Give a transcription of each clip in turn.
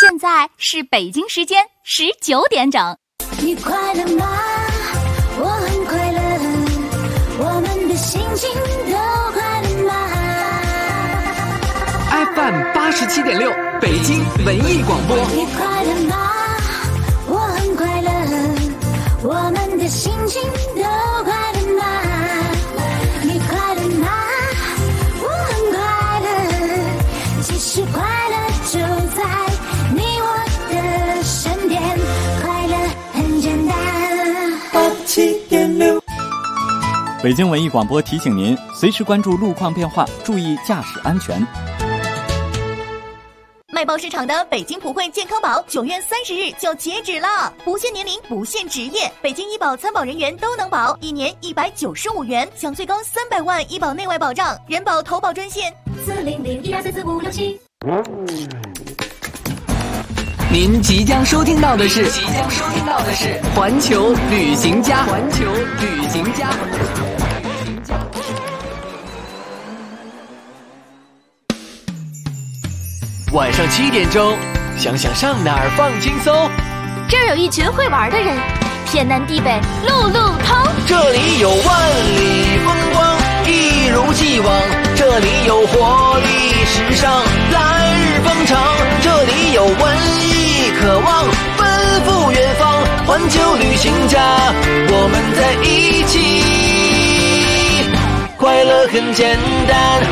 现在是北京时间19点整。 你快乐吗？我很快乐，我们的心情都快乐吗？ FM 87.6北京文艺广播。 你快乐吗？我很快乐，我们的心情都快乐吗？你快乐吗？我很快乐，其实快乐就在你我的身边，快乐很简单。87.6 北京文艺广播提醒您，随时关注路况变化，注意驾驶安全。 卖报市场的北京普惠健康宝9月30日就截止了，不限年龄，不限职业，北京医保参保人员都能保，1年195元，享最高300万医保内外保障。人保投保专线40012444567。 您即将收听到的是环球旅行家。晚上7点钟，想想上哪儿放轻松。 这儿有一群会玩的人，天南地北路路通。 这里有万里风光，一如既往。这里有活力时尚，来日方长。这里有文艺渴望，奔赴远方。环球旅行家，我们在一起，快乐很简单。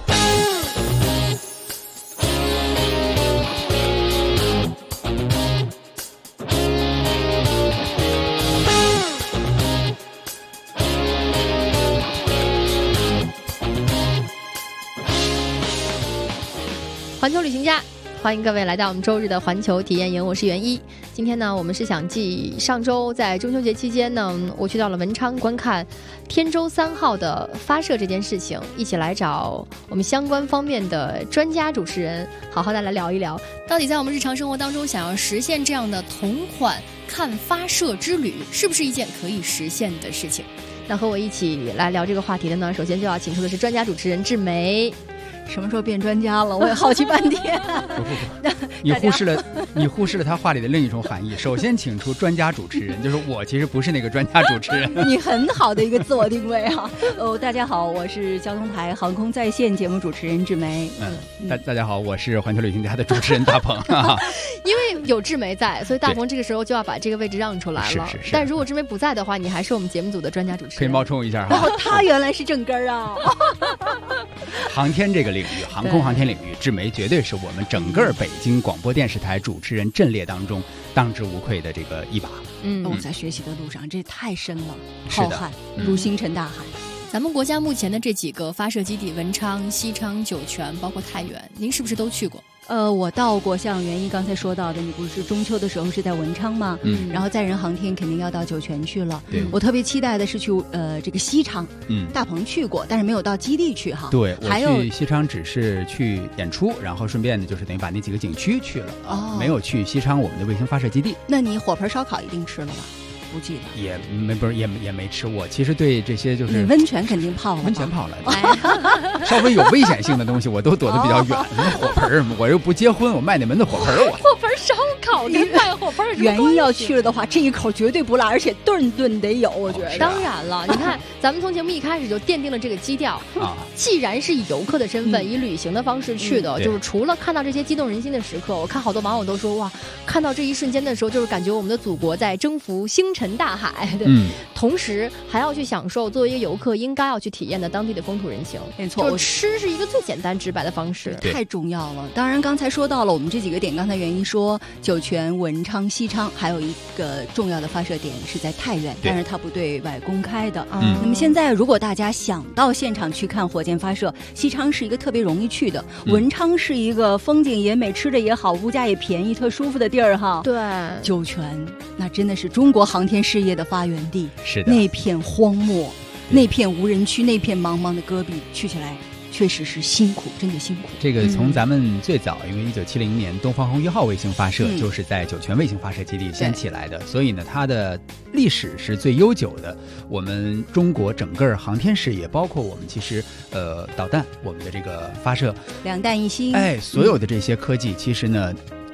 环球旅行家，欢迎各位来到我们周日的环球体验营，我是袁一。今天呢，我们是想继上周在中秋节期间呢，我去到了文昌观看天舟3号的发射这件事情，一起来找我们相关方面的专家主持人，好好的来聊一聊，到底在我们日常生活当中想要实现这样的同款看发射之旅，是不是一件可以实现的事情？那和我一起来聊这个话题的呢，首先就要请出的是专家主持人志梅。什么时候变专家了？我也好奇半天。 不，你忽视了他话里的另一种含义。首先请出专家主持人，就是我其实不是那个专家主持人。 你很好的一个自我定位啊！大家好，我是交通台航空在线节目主持人志梅。 大家好，我是环球旅行家的主持人大鹏啊。 因为有志梅在，所以大鹏这个时候就要把这个位置让出来了。 是。 但如果志梅不在的话，你还是我们节目组的专家主持人。 可以冒充一下哈。 哦，他原来是正根啊！ 航天这个领域，航空航天领域，志梅绝对是我们整个北京广播电视台主持人阵列当中当之无愧的这个一把。 我在学习的路上，这太深了，浩瀚如星辰大海。 咱们国家目前的这几个发射基地，文昌、西昌、酒泉，包括太原，您是不是都去过？ 我到过，像袁一刚才说到的，你不是中秋的时候是在文昌吗？然后载人航天肯定要到酒泉去了。我特别期待的是去这个西昌。大鹏去过，但是没有到基地去哈。 对，我去西昌只是去演出，然后顺便呢就是等于把那几个景区去了，没有去西昌我们的卫星发射基地。 那你火盆烧烤一定吃了吧？不记得也没吃。我其实对这些就是你温泉肯定泡了， 温泉泡了，稍微有危险性的东西我都躲得比较远。什么火盆我又不结婚，我卖哪门子火盆我？ 火盆烧烤跟卖火盆有什么关系？ 原因要去了的话，这一口绝对不落，而且顿顿得有。我觉得当然了，你看咱们从节目一开始就奠定了这个基调啊。既然是以游客的身份，以旅行的方式去的，就是除了看到这些激动人心的时刻，我看好多网友都说哇，看到这一瞬间的时候，就是感觉我们的祖国在征服星辰大海。同时还要去享受作为一个游客应该要去体验的当地的风土人情。 没错， 吃是一个最简单直白的方式， 太重要了。当然刚才说到了我们这几个点，刚才袁一说酒泉、文昌、西昌，还有一个重要的发射点是在太原，但是它不对外公开的。那么现在如果大家想到现场去看火箭发射，西昌是一个特别容易去的，文昌是一个风景也美，吃的也好，物价也便宜，特舒服的地儿哈。 对， 酒泉那真的是中国航天事业的发源地。 是的， 那片荒漠，那片无人区，那片茫茫的戈壁，去起来确实是辛苦，真的辛苦。 这个从咱们最早，因为1970年东方红1号卫星发射就是在酒泉卫星发射基地先起来的，所以呢，它的历史是最悠久的。我们中国整个航天事业，包括我们其实导弹，我们的这个发射两弹一星， 所有的这些科技，其实呢。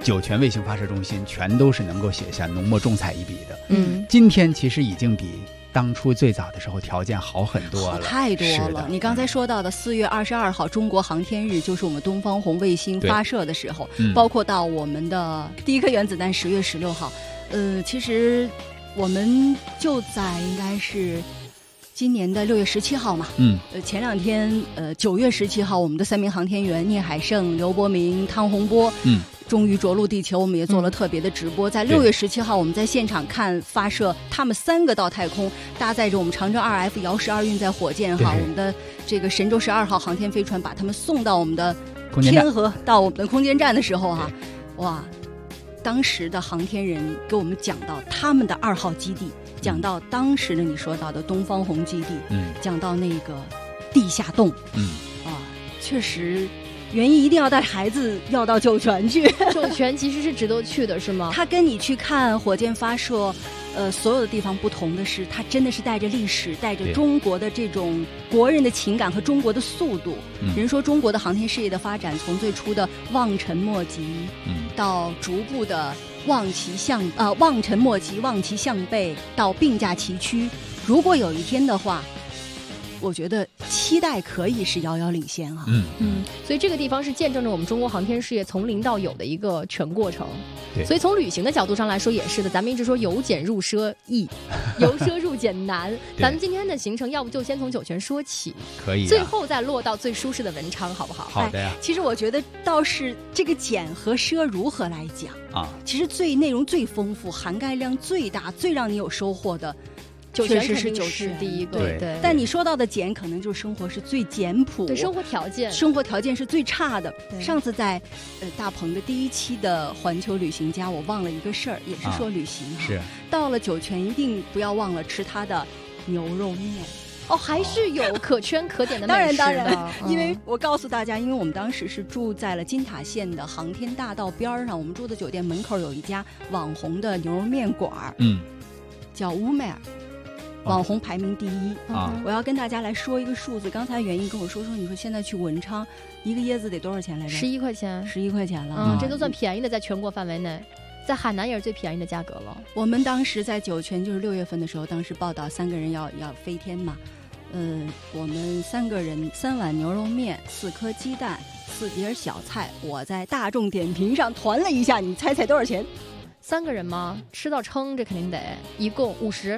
酒泉卫星发射中心全都是能够写下浓墨重彩一笔的。今天其实已经比当初最早的时候条件好很多了， 太多了。你刚才说到的4月22号中国航天日，就是我们东方红卫星发射的时候，包括到我们的第一颗原子弹10月16号。其实我们就在应该是今年的6月17号嘛，前2天9月17号，我们的3名航天员聂海胜、刘伯明、汤洪波，终于着陆地球，我们也做了特别的直播。在6月17号，我们在现场看发射他们3个到太空，搭载着我们长征2F 遥12运载火箭哈，我们的这个神舟12号航天飞船把他们送到我们的天河，到我们的空间站的时候哈，哇！当时的航天人给我们讲到他们的2号基地，讲到当时的你说到的东方红基地，讲到那个地下洞，确实袁一一定要带孩子要到酒泉去。 酒泉其实是值得去的，是吗？ 他跟你去看火箭发射，所有的地方不同的是，他真的是带着历史，带着中国的这种国人的情感和中国的速度。人说中国的航天事业的发展，从最初的望尘莫及，到逐步的望尘莫及，望其项背，到并驾齐驱。如果有一天的话，我觉得期待可以是遥遥领先啊。 所以这个地方是见证着我们中国航天事业从零到有的一个全过程。 对， 所以从旅行的角度上来说也是的，咱们一直说由俭入奢易，由奢入俭难。咱们今天的行程要不就先从酒泉说起， 可以， 最后再落到最舒适的文昌，好不好？ 好的呀。 其实我觉得倒是这个俭和奢如何来讲啊，其实内容最丰富，涵盖量最大，最让你有收获的确实是酒泉第一个。对， 但你说到的简，可能就是生活是最简朴， 对，生活条件是最差的。上次在大鹏的第1期的环球旅行家，我忘了一个事儿，也是说旅行是到了酒泉一定不要忘了吃他的牛肉面。 还是有可圈可点的美食的。 当然，因为我告诉大家，因为我们当时是住在了金塔县的航天大道边上，我们住的酒店门口有一家网红的牛肉面馆，叫乌梅尔。网红排名第1我要跟大家来说一个数字。刚才袁一跟我说，你说现在去文昌一个椰子得多少钱来着 ？11块钱 ，11块钱了。 这都算便宜的，在全国范围内，在海南也是最便宜的价格了。 我们当时在酒泉就是6月份的时候，当时报道3个人要飞天嘛，我们3个人3碗牛肉面，4颗鸡蛋，4碟小菜。我在大众点评上团了一下，你猜多少钱 ？3个人吗？吃到撑，这肯定得一共50。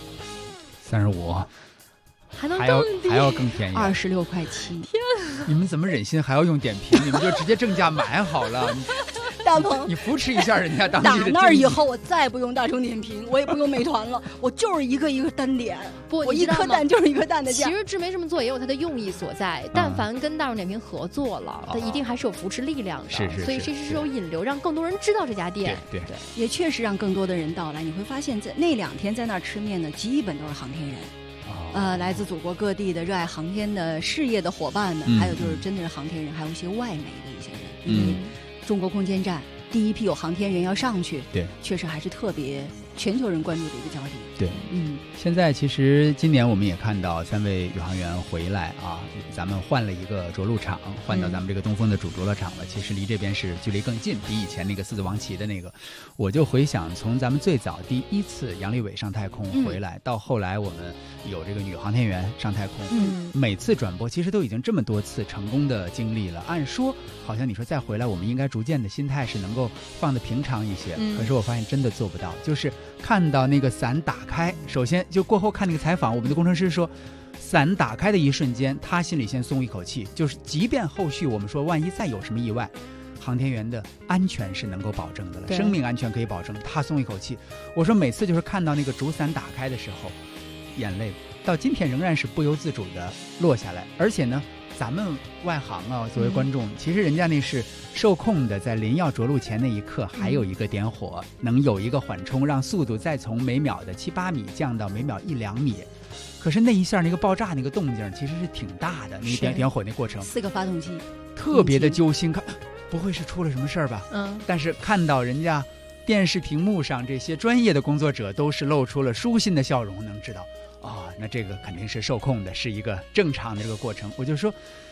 35， 还能更低， 还要更便宜 ，26.7块。 天啊！你们怎么忍心还要用点评？你们就直接正价买好了。 大鹏， 你扶持一下人家当地的。 打那儿以后，我再不用大众点评，我也不用美团了，我就是一个一个单点。我一颗蛋就是一颗蛋的价。 其实智媒这么做也有它的用意所在，但凡跟大众点评合作了，它一定还是有扶持力量的。 是， 所以这是有引流，让更多人知道这家店。 对， 也确实让更多的人到来。你会发现在那2天在那儿吃面的，基本都是航天人。来自祖国各地的热爱航天的事业的伙伴们，还有就是真的是航天人，还有一些外媒的一些人，因为中国空间站第一批有航天员要上去， 对， 确实还是特别全球人关注的一个焦点。 对，现在其实今年我们也看到3位宇航员回来啊，咱们换了一个着陆场，换到咱们这个东风的主着陆场了。其实离这边是距离更近，比以前那个狮子王旗的那个。我就回想，从咱们最早第1次杨利伟上太空回来，到后来我们有这个女航天员上太空，每次转播其实都已经这么多次成功的经历了。按说好像你说再回来，我们应该逐渐的心态是能够放得平常一些，可是我发现真的做不到。就是看到那个伞打开，首先就过后看那个采访，我们的工程师说，伞打开的一瞬间，他心里先松一口气，就是即便后续我们说万一再有什么意外，航天员的安全是能够保证的了，生命安全可以保证，他松一口气。我说每次就是看到那个主伞打开的时候，眼泪到今天仍然是不由自主的落下来。而且呢，咱们外行啊，作为观众，其实人家那是受控的，在临要着陆前那一刻还有一个点火，能有一个缓冲，让速度再从每秒的7、8米降到每秒1、2米。可是那一下那个爆炸那个动静其实是挺大的，那点火那过程 ，4个发动机， 特别的揪心。看，不会是出了什么事儿吧？但是看到人家电视屏幕上这些专业的工作者都是露出了舒心的笑容，能知道那这个肯定是受控的，是一个正常的这个过程。我就说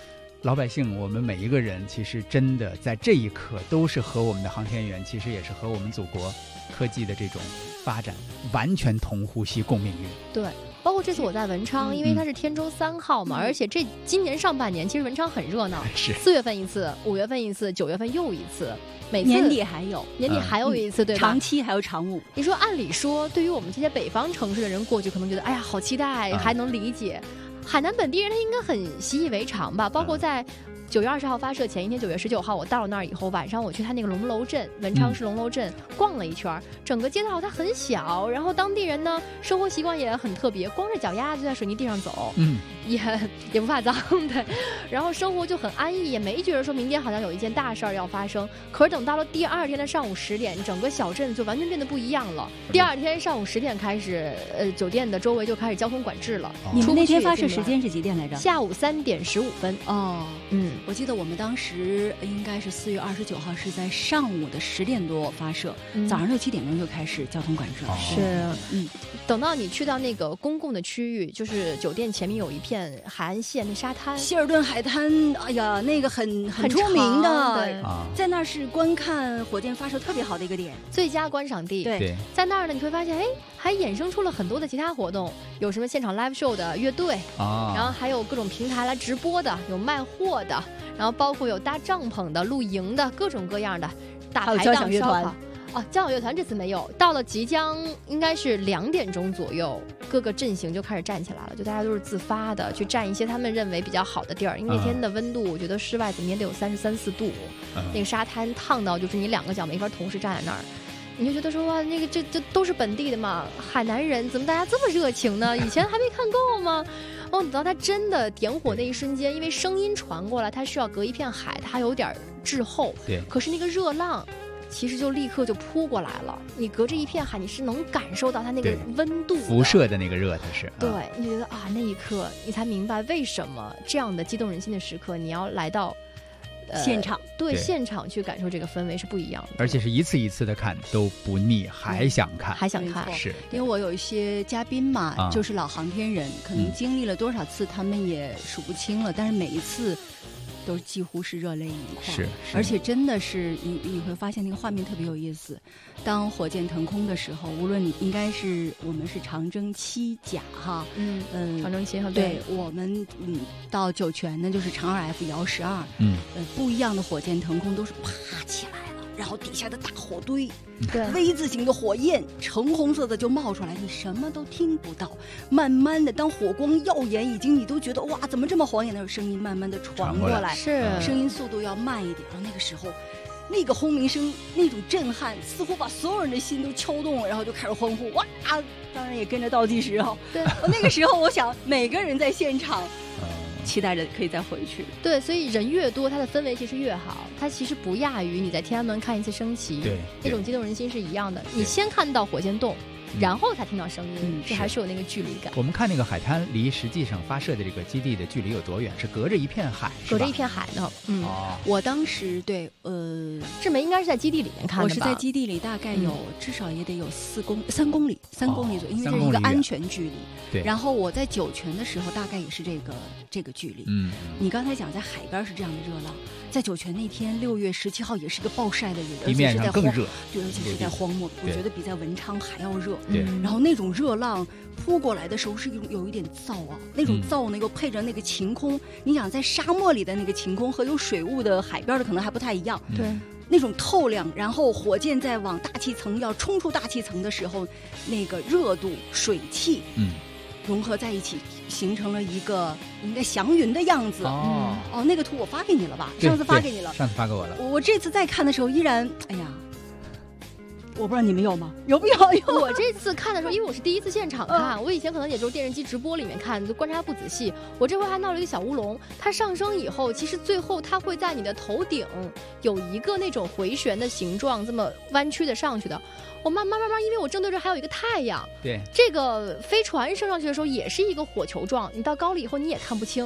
老百姓，我们每一个人其实真的在这一刻都是和我们的航天员，其实也是和我们祖国科技的这种发展完全同呼吸共命运。 对。包括这次我在文昌，因为它是天舟3号嘛，而且今年上半年其实文昌很热闹， 是 4月份一次，5月份一次，9月份又一次，每次年底还有一次，对吧？ 长期还有长午。 你说按理说，对于我们这些北方城市的人过去，可能觉得哎呀好期待，还能理解。海南本地人他应该很习以为常吧？包括在9月20号发射前一天，9月19号我到了那儿以后，晚上我去他那个龙楼镇，文昌市龙楼镇逛了一圈，整个街道它很小，然后当地人呢生活习惯也很特别，光着脚丫就在水泥地上走，也不怕脏的，然后生活就很安逸，也没觉得说明天好像有一件大事儿要发生。可是等到了第2天的上午10点，整个小镇就完全变得不一样了。第2天上午10点开始，酒店的周围就开始交通管制了。 你们那天发射时间是几点来着？ 下午3点15分。 哦，我记得我们当时应该是4月29号是在上午的10点多发射，早上6、7点钟就开始交通管制了。 是，等到你去到那个公共的区域，就是酒店前面有一片海岸线那沙滩， 希尔顿海滩，哎呀，那个很出名的，在那儿是观看火箭发射特别好的一个点， 最佳观赏地。 对， 在那儿呢，你会发现，还衍生出了很多的其他活动，有什么现场 live show 的乐队，然后还有各种平台来直播的，有卖货的，然后包括有搭帐篷的、露营的，各种各样的，大排档烧烤。交响乐团这次没有，到了即将应该是2点钟左右，各个阵型就开始站起来了，就大家都是自发的去站一些他们认为比较好的地儿，因为那天的温度，我觉得室外怎么也得有33、4度，那个沙滩烫到就是你2个脚没法同时站在那儿。你就觉得说哇，那个这都是本地的嘛，海南人怎么大家这么热情呢？以前还没看够吗？等到他真的点火那一瞬间，因为声音传过来，它需要隔一片海，它有点滞后。 对。 可是那个热浪，其实就立刻就扑过来了。你隔着一片海，你是能感受到它那个温度辐射的那个热，它是。 对，你就觉得那一刻你才明白为什么这样的激动人心的时刻，你要来到。 现场对现场去感受这个氛围是不一样的， 而且是一次一次的看都不腻，还想看， 还想看。 是因为我有一些嘉宾嘛，就是老航天人，可能经历了多少次，他们也数不清了，但是每一次都几乎是热泪盈眶。 是， 而且真的是你会发现那个画面特别有意思。当火箭腾空的时候，无论你应该是我们是长征7甲哈， 长征7号， 对我们到酒泉呢就是长2F遥12，不一样的火箭腾空都是啪起来了，然后底下的大火堆， 对 V 字形的火焰，橙红色的就冒出来，你什么都听不到。慢慢的，当火光耀眼，已经你都觉得哇，怎么这么晃眼？那种声音慢慢的传过来， 是声音速度要慢一点。然后那个时候，那个轰鸣声，那种震撼，似乎把所有人的心都敲动了，然后就开始欢呼，哇！当然也跟着倒计时哦。 对， 那个时候我想，每个人在现场。期待着可以再回去。 对，所以人越多，它的氛围其实越好。它其实不亚于你在天安门看一次升旗， 对， 那种激动人心是一样的。你先看到火箭动，然后才听到声音，这还是有那个距离感。 我们看那个海滩离实际上发射的这个基地的距离有多远？是隔着一片海， 隔着一片海呢。 我当时对志梅应该是在基地里面看的吧？ 我是在基地里，大概有至少也得有3公里左右，因为这是一个安全距离。 对。 然后我在酒泉的时候，大概也是这个距离。你刚才讲在海边是这样的热浪，在酒泉那天6月17号也是个暴晒的日子， 地面上更热， 对，而且是在荒漠，我觉得比在文昌还要热。 对。 然后那种热浪扑过来的时候是有一点燥啊，那种燥呢又配着那个晴空，你想在沙漠里的那个晴空和有水雾的海边的可能还不太一样。 对。 那种透亮，然后火箭在往大气层要冲出大气层的时候，那个热度、水汽，融合在一起，形成了一个应该祥云的样子。那个图我发给你了吧？上次发给你了， 上次发给我了。 我这次再看的时候，依然，哎呀。我不知道你们有吗？有没有？ 我这次看的时候，因为我是第一次现场看，我以前可能也就是电视机直播里面看，就观察不仔细。我这回还闹了一个小乌龙，它上升以后，其实最后它会在你的头顶有一个那种回旋的形状，这么弯曲的上去的。我慢慢，因为我正对着还有一个太阳， 对， 这个飞船升上去的时候也是一个火球状，你到高了以后你也看不清。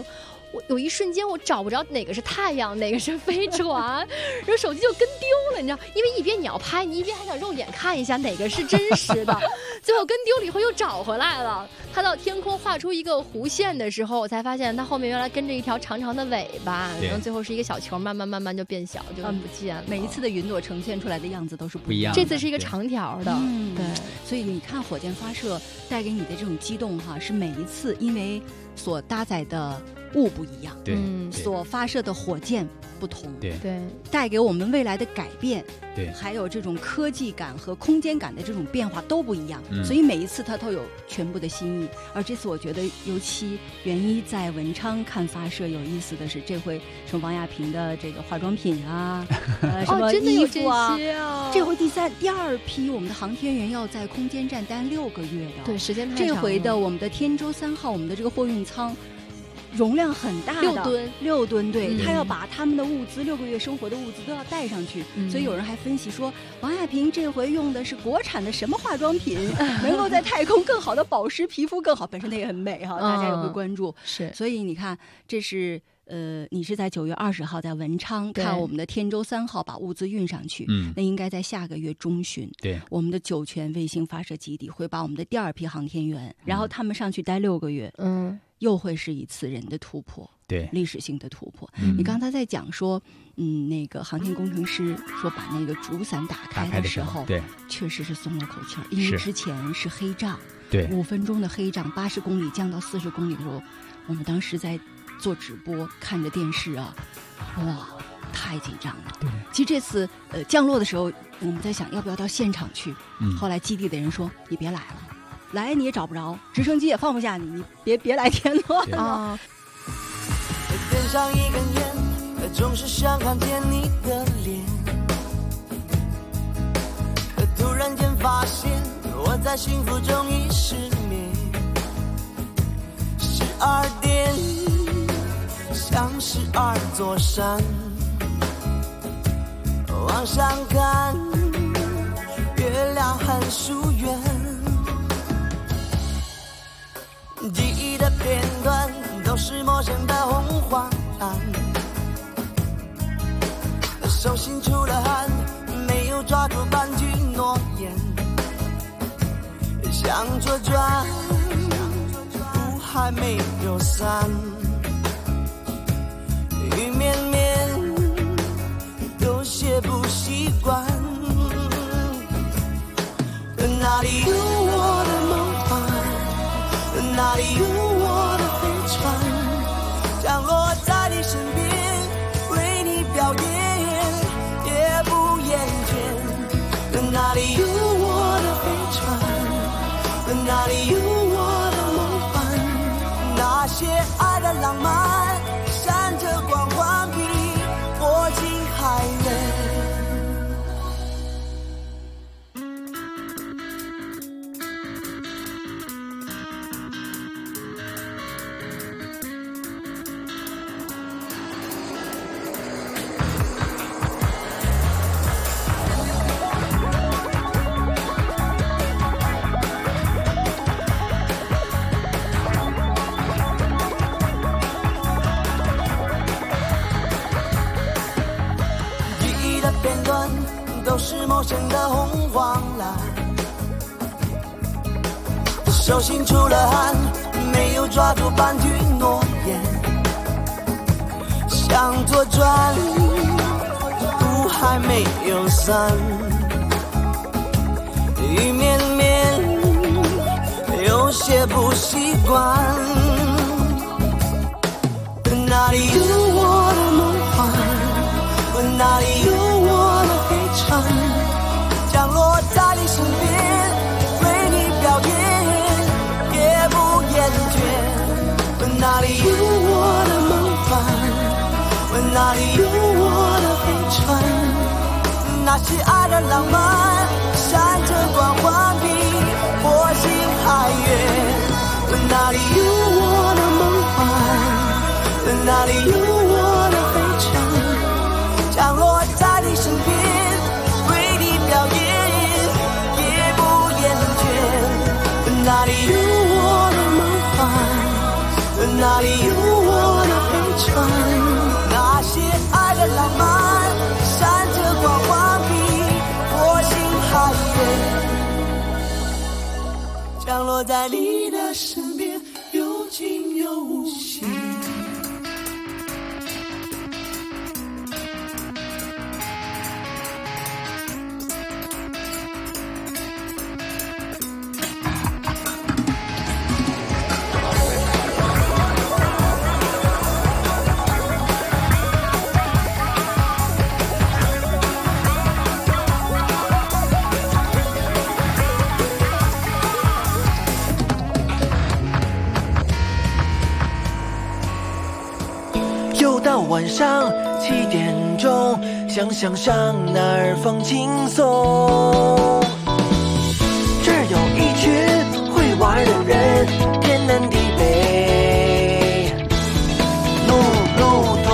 我有一瞬间我找不着哪个是太阳，哪个是飞船，然后手机就跟丢了，你知道，因为一边你要拍，你一边还想肉眼看一下哪个是真实的，最后跟丢了以后又找回来了。它到天空画出一个弧线的时候，我才发现它后面原来跟着一条长长的尾巴，然后最后是一个小球，慢慢就变小，就不见了。 每一次的云朵呈现出来的样子都是不一样的， 这次是一个长条的，对。 所以你看火箭发射带给你的这种激动哈，是每一次因为所搭载的物不一样， 对， 所发射的火箭不同， 对， 带给我们未来的改变， 对， 还有这种科技感和空间感的这种变化都不一样，所以每一次它都有全部的新意。而这次我觉得，尤其袁一在文昌看发射有意思的是，这回什么王亚平的这个化妆品啊，什么衣服啊，这回第二批我们的航天员要在空间站待6个月的， 对，时间太长了。 这回的我们的天舟3号，我们的这个货运舱。容量很大的6吨，对，他要把他们的物资6个月生活的物资都要带上去，所以有人还分析说，王亚平这回用的是国产的什么化妆品，能够在太空更好的保湿皮肤更好，本身它也很美哈，大家也会关注。 是， 所以你看，这是你是在9月20号在文昌看我们的天舟3号把物资运上去，那应该在下个月中旬， 对， 我们的酒泉卫星发射基地会把我们的第2批航天员，然后他们上去待6个月，又会是一次人的突破， 对， 历史性的突破。你刚才在讲说，那个航天工程师说把那个主伞打开的时候， 对， 确实是松了口气儿，因为之前是黑障， 对 ，5分钟的黑障，80公里降到40公里的时候，我们当时在做直播，看着电视啊，哇，太紧张了。 对， 其实这次降落的时候，我们在想要不要到现场去，后来基地的人说你别来了。来你也找不着，直升机也放不下你，你别来添乱了。 点上一根烟，总是想看见你的脸。突然间发现我在幸福中已失眠。12点，像12座山，往上看，月亮很疏远。记忆的片段都是陌生的红黄蓝，手心出了汗，没有抓住半句诺言，向左转，雾还没有散，雨绵绵，有些不习惯，哪里有我的梦幻，哪里有我的飞船，降落在你身边，为你表演，也不厌倦。哪里有我的飞船，哪里有我的梦幻，那些爱的浪漫，闪着光环比火星还远。都是陌生的红黄蓝，手心出了汗，没有抓住半句诺言，向左转，雾还没有散，雨绵绵，有些不习惯，哪里有我的梦幻，哪里有我的飞船，降落在你身边，为你表演，也不厌倦。哪里有我的梦幻，哪里有我的飞船，那些爱的浪漫，闪着光环比火星还远。哪里有我的梦幻，哪里有我的飞船，降落在你身边，为你表演，也不厌倦。哪里有我的梦幻，哪里有我的飞我在你的身边，有惊有喜。又到晚上7点钟，想想上哪儿放轻松。这儿有一群会玩的人，天南地北，路路通。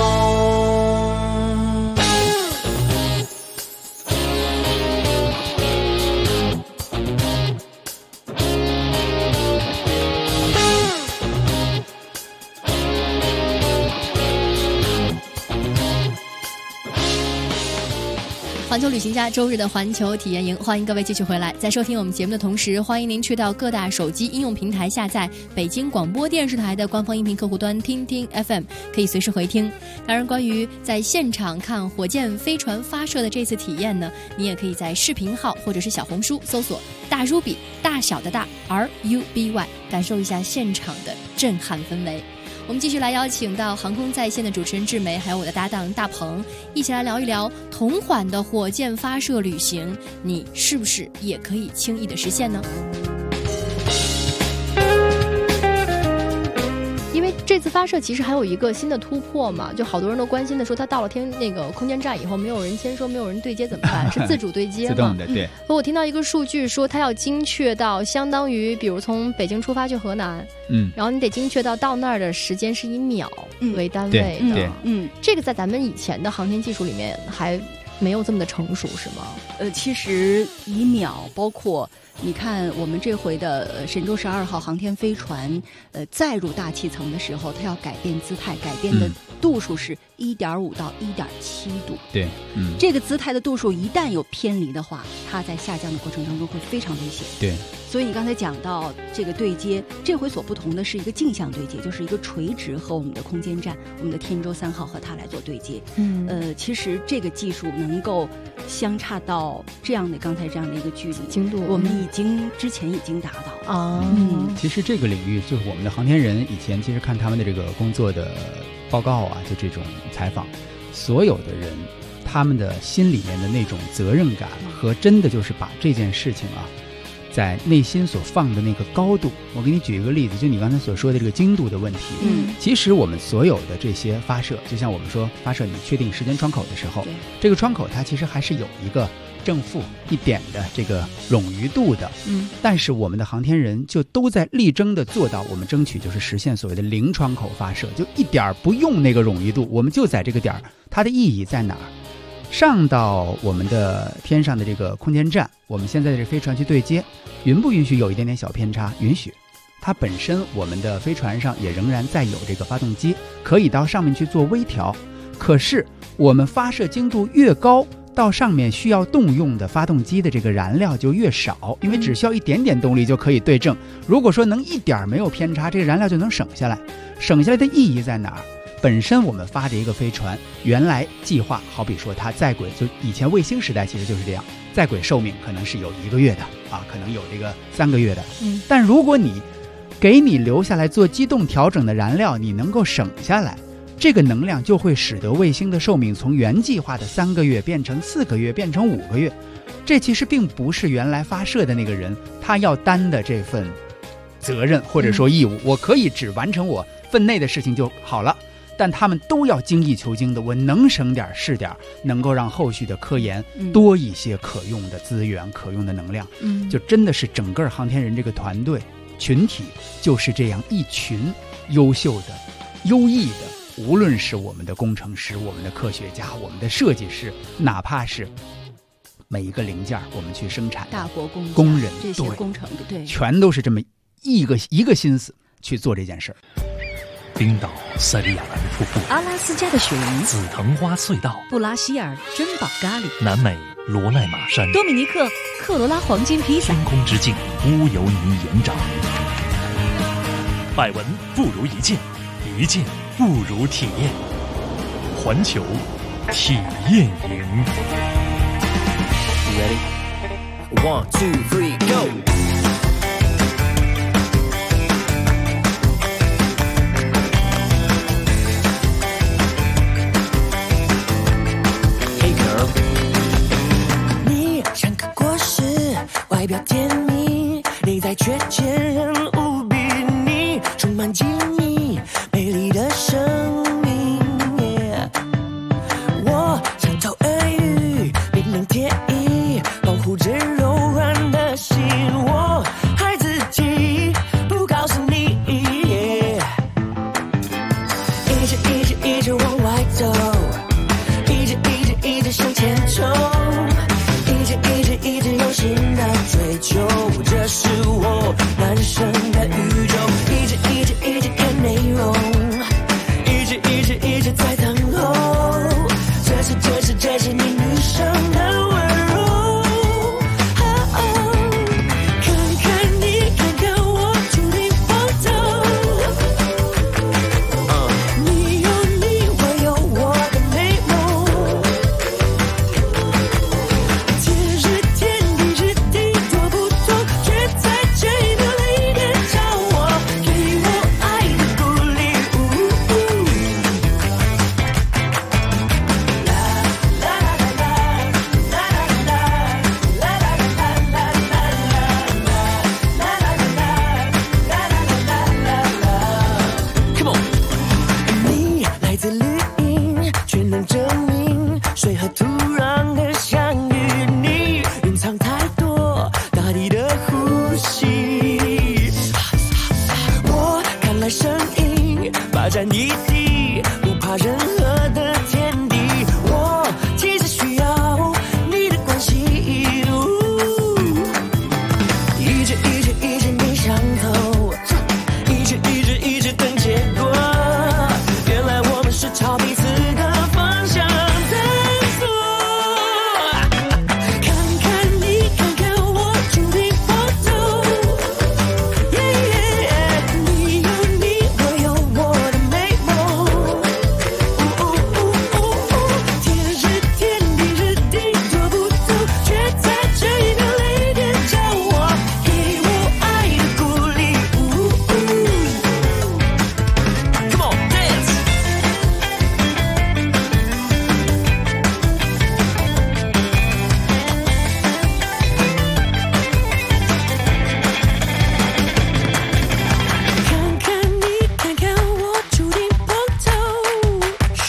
环球旅行家周日的环球体验营，欢迎各位继续回来。在收听我们节目的同时，欢迎您去到各大手机应用平台下载北京广播电视台的官方音频客户端听听 FM， 可以随时回听。当然，关于在现场看火箭飞船发射的这次体验呢，你也可以在视频号或者是小红书搜索大 Ruby 大小的大 RUBY， 感受一下现场的震撼氛围。我们继续来邀请到航空在线的主持人志梅，还有我的搭档大鹏，一起来聊一聊同款的火箭发射旅行，你是不是也可以轻易的实现呢？因为这次发射其实还有一个新的突破嘛，就好多人都关心的说，他到了那个空间站以后，没有人签收，没有人对接怎么办？是自主对接嘛？ 自动的，对。 我听到一个数据说，它要精确到相当于，比如从北京出发去河南，然后你得精确到那儿的时间是以秒为单位的， 对， 这个在咱们以前的航天技术里面还没有这么的成熟，是吗？ 其实以秒，包括你看我们这回的神舟12号航天飞船，载入大气层的时候，它要改变姿态，改变的度数是1.5到1.7度。 对， 这个姿态的度数一旦有偏离的话，它在下降的过程当中会非常危险。 对。 所以你刚才讲到这个对接，这回所不同的是一个镜像对接，就是一个垂直和我们的空间站，我们的天舟3号和它来做对接。其实这个技术能够相差到刚才这样的一个距离精度， 我们之前已经达到了。 其实这个领域就是我们的航天人以前其实看他们的这个工作的报告啊，就这种采访，所有的人他们的心里面的那种责任感和真的就是把这件事情啊在内心所放的那个高度。我给你举一个例子，就你刚才所说的这个精度的问题。其实我们所有的这些发射，就像我们说发射你确定时间窗口的时候，这个窗口它其实还是有一个正负1点的这个冗余度的。但是我们的航天人就都在力争的做到，我们争取就是实现所谓的0窗口发射，就一点不用那个冗余度，我们就在这个点儿。它的意义在哪儿？上到我们的天上的这个空间站，我们现在的这飞船去对接，允不允许有一点点小偏差？允许。它本身我们的飞船上也仍然在有这个发动机，可以到上面去做微调。可是我们发射精度越高，到上面需要动用的发动机的这个燃料就越少，因为只需要一点点动力就可以对正。如果说能一点没有偏差，这个燃料就能省下来。省下来的意义在哪儿？本身我们发着一个飞船，原来计划好比说它在轨，就以前卫星时代其实就是这样，在轨寿命可能是有1个月的啊，可能有这个3个月的。但如果你给你留下来做机动调整的燃料，你能够省下来，这个能量就会使得卫星的寿命从原计划的3个月变成4个月，变成5个月。这其实并不是原来发射的那个人他要担的这份责任或者说义务，我可以只完成我分内的事情就好了。但他们都要精益求精的，我能省点是点，能够让后续的科研多一些可用的资源、可用的能量。就真的是整个航天人这个团队群体就是这样一群优秀的、优异的，无论是我们的工程师、我们的科学家、我们的设计师，哪怕是每一个零件我们去生产， 大国工人这些工程对， 全都是这么一个心思去做这件事儿。 冰岛塞利亚兰瀑布， 阿拉斯加的雪原， 紫藤花隧道， 布拉希尔珍宝咖喱， 南美罗奈马山， 多米尼克特罗拉黄金披萨。 天空之镜，乌尤尼盐炸。百闻不如一见，一见不如体验。环球体验营。 Ready? 1, 2, 3, go! Hey girl. 你像个果实，外表甜蜜，内在却坚韧无比。你充满机密，美丽的生命。我像头耳语，冰冷贴衣，保护着柔软的心。我害自己，不告诉你。一直往外走，一直向前冲，一直用心的追求，这是我男生的宇宙。一直看内容，一直在等候，这是你女生的温柔。看看你，看看我，注定放纵。你有你，我有我的美梦。天是天，地是地，多不同，却在这一秒泪点着我，给我爱的鼓励。 Come on! 你来自绿荫，却能证明水和土壤的相遇。你蕴藏太多大地的呼吸。我看来声音霸占一地，不怕任何的天敌。我其实需要你的关心。一直没想透，一直等结果。原来我们是朝彼此的方向在走。看看你，看看我，注定放纵。你有你，我有我的美梦。天是天，地是地，多不同，却在这一秒泪点着我，给我爱的鼓励。 Come on, dance! 看看你，看看我，注定碰头。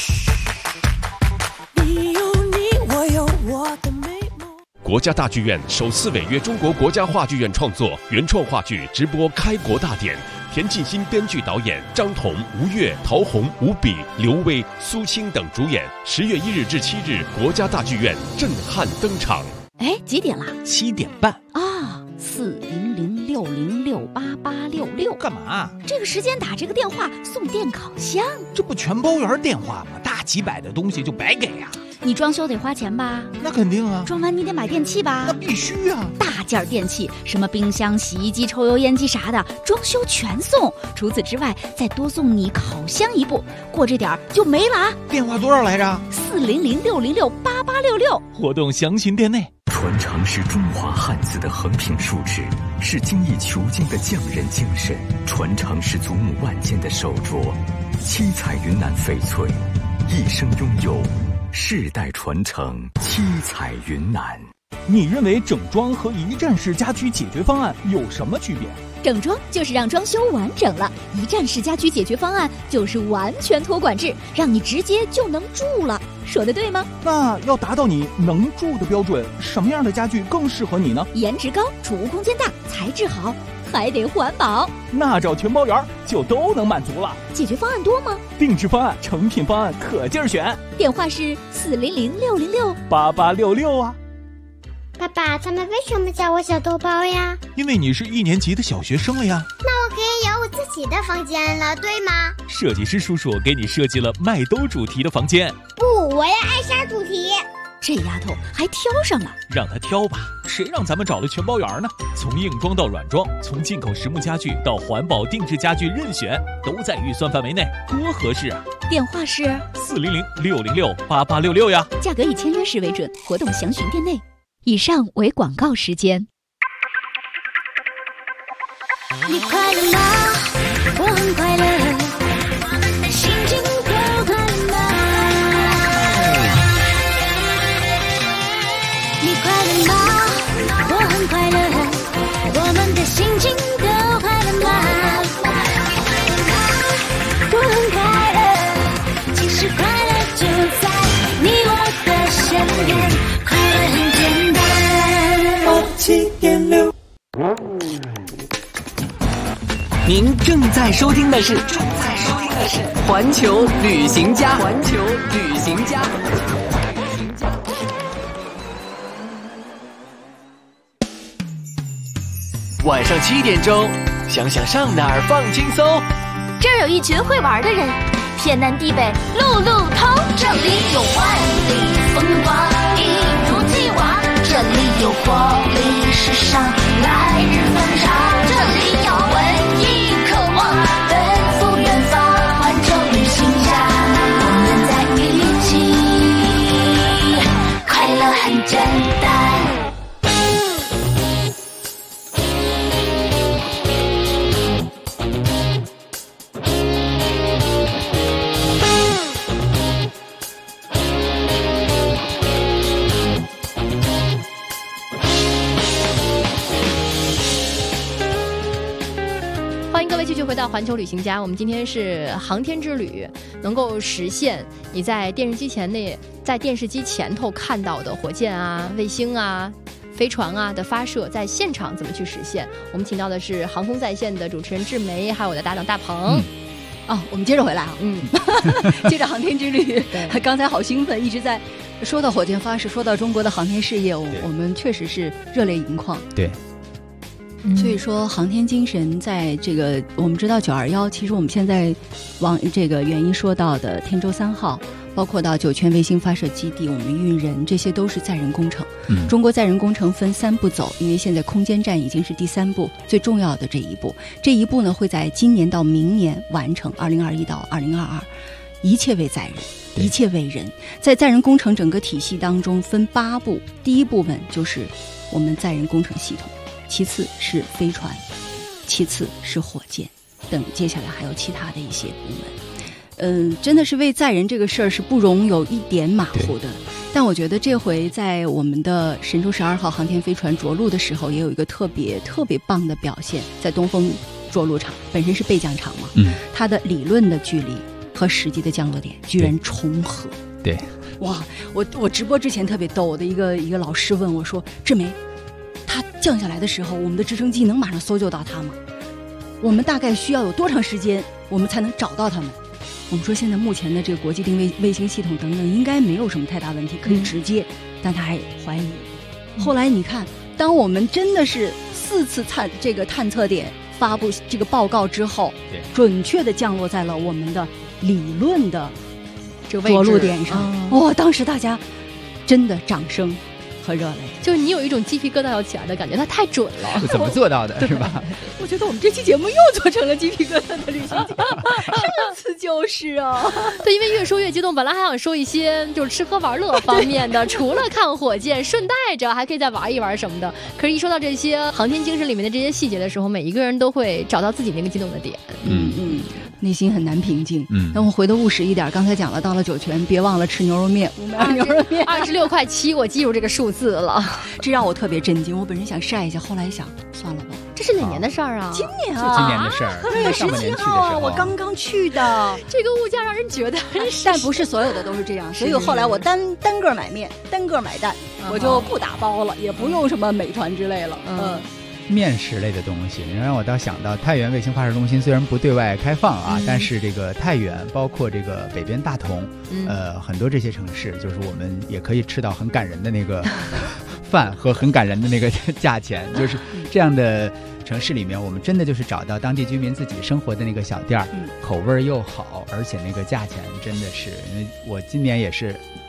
你有你，我有我的美梦。 国家大剧院首次违约中国国家话剧院创作原创话剧直播开国大典，田沁鑫编剧导演，张彤、吴越、陶虹、吴比、刘薇、苏青等主演。10月1日至7日，国家大剧院震撼登场。 哎，几点了 7点半， 啊？40060688866。 干嘛？ 这个时间打这个电话送电烤箱， 这不全包圆电话吗？大几百的东西就白给呀、 你装修得花钱吧？ 那肯定啊， 装完你得买电器吧？ 那必须啊。 大件电器，什么冰箱、洗衣机、抽油烟机啥的，装修全送。除此之外，再多送你烤箱一部，过这点儿就没了啊！ 电话多少来着 40060688866。 活动详情店内。 传承是中华汉字的横平竖直，是精益求精的匠人精神；传承是祖母万件的手镯，七彩云南翡翠，一生拥有，世代传承，七彩云南。 你认为整装和一站式家居解决方案有什么区别？ 整装就是让装修完整了，一站式家居解决方案就是完全托管制，让你直接就能住了。说的对吗？ 那要达到你能住的标准，什么样的家具更适合你呢？ 颜值高，储物空间大，材质好，还得环保。 那找全包圆就都能满足了。 解决方案多吗？ 定制方案、成品方案可劲儿选。 电话是 40060688866啊。 爸爸，他们为什么叫我小豆包呀？ 因为你是1年级的小学生了呀。 那我可以有我自己的房间了，对吗？ 设计师叔叔给你设计了麦兜主题的房间。 不，我要艾莎主题。 这丫头还挑上了。 让她挑吧，谁让咱们找了全包圆呢？从硬装到软装，从进口实木家具到环保定制家具，任选，都在预算范围内，多合适啊！ 电话是 400-606-8866呀。 价格以签约时为准，活动详询店内。以上为广告时间。 你快乐吗？我很快乐，心情都快乐吗？你快乐吗？我很快乐，我们的心情都快乐吗？我很快乐，其实快乐就在你我的身边，快乐很简单。87.6。 您正在收听的是环球旅行家。晚上7点钟，想想上哪儿放轻松。 这儿有一群会玩的人，天南地北路路通。这里有万里风光，一如既往。这里有活力时尚，来日方长。这里有文艺渴望，奔赴远方。环球旅行家，我们在一起，快乐很简单。 继续回到环球旅行家，我们今天是航天之旅，能够实现你在电视机前头看到的火箭啊、卫星啊、飞船啊的发射，在现场怎么去实现？我们请到的是航空在线的主持人志梅，还有我的搭档大鹏。 我们接着回来啊，接着航天之旅。刚才好兴奋，一直在说到火箭发射，说到中国的航天事业，我们确实是热泪盈眶。 对。 所以说航天精神在这个我们知道921，其实我们现在往这个原因说到的天舟3号，包括到酒泉卫星发射基地，我们运人，这些都是载人工程。中国载人工程分3步走，因为现在空间站已经是第3步，最重要的这一步。这一步呢会在今年到明年完成，2021到2022，一切为载人，一切为人。在载人工程整个体系当中分8步，第一部分就是我们载人工程系统。其次是飞船，其次是火箭，等接下来还有其他的一些部门。真的是为载人这个事儿是不容有一点马虎的。但我觉得这回在我们的神舟12号航天飞船着陆的时候，也有一个特别棒的表现，在东风着陆场本身是备降场嘛，它的理论的距离和实际的降落点居然重合。 对， 哇！我直播之前特别逗，我的一个老师问我说：“志梅，它降下来的时候，我们的直升机能马上搜救到它吗？我们大概需要有多长时间，我们才能找到它们？”我们说现在目前的这个国际定位卫星系统等等，应该没有什么太大问题，可以直接。但他还怀疑。后来你看，当我们真的是4次探测点发布这个报告之后，准确的降落在了我们的理论的这个着陆点上。哇！当时大家真的掌声和热泪， 就是你有一种鸡皮疙瘩要起来的感觉，它太准了。 怎么做到的，是吧？ 我觉得我们这期节目又做成了鸡皮疙瘩的旅行节目，这次就是啊。 对，因为越说越激动，本来还想说一些就是吃喝玩乐方面的，除了看火箭，顺带着还可以再玩一玩什么的。可是，一说到这些航天精神里面的这些细节的时候，每一个人都会找到自己那个激动的点。 内心很难平静。那我回头务实一点，刚才讲了，到了酒泉别忘了吃牛肉面，520牛肉面 26.7块，我记住这个数字了， 这让我特别震惊。我本身想晒一下，后来想算了吧。 这是哪年的事儿啊？ 今年啊，今年的事儿。 6月17号啊，我刚刚去的。 这个物价让人觉得， 但不是所有的都是这样，所以后来我单个买面，单个买蛋，我就不打包了，也不用什么美团之类了。 面食类的东西，让我倒想到太原卫星发射中心虽然不对外开放啊，但是这个太原包括这个北边大同，很多这些城市，就是我们也可以吃到很感人的那个饭和很感人的那个价钱，就是这样的城市里面，我们真的就是找到当地居民自己生活的那个小店，口味又好，而且那个价钱真的是，因为我今年也是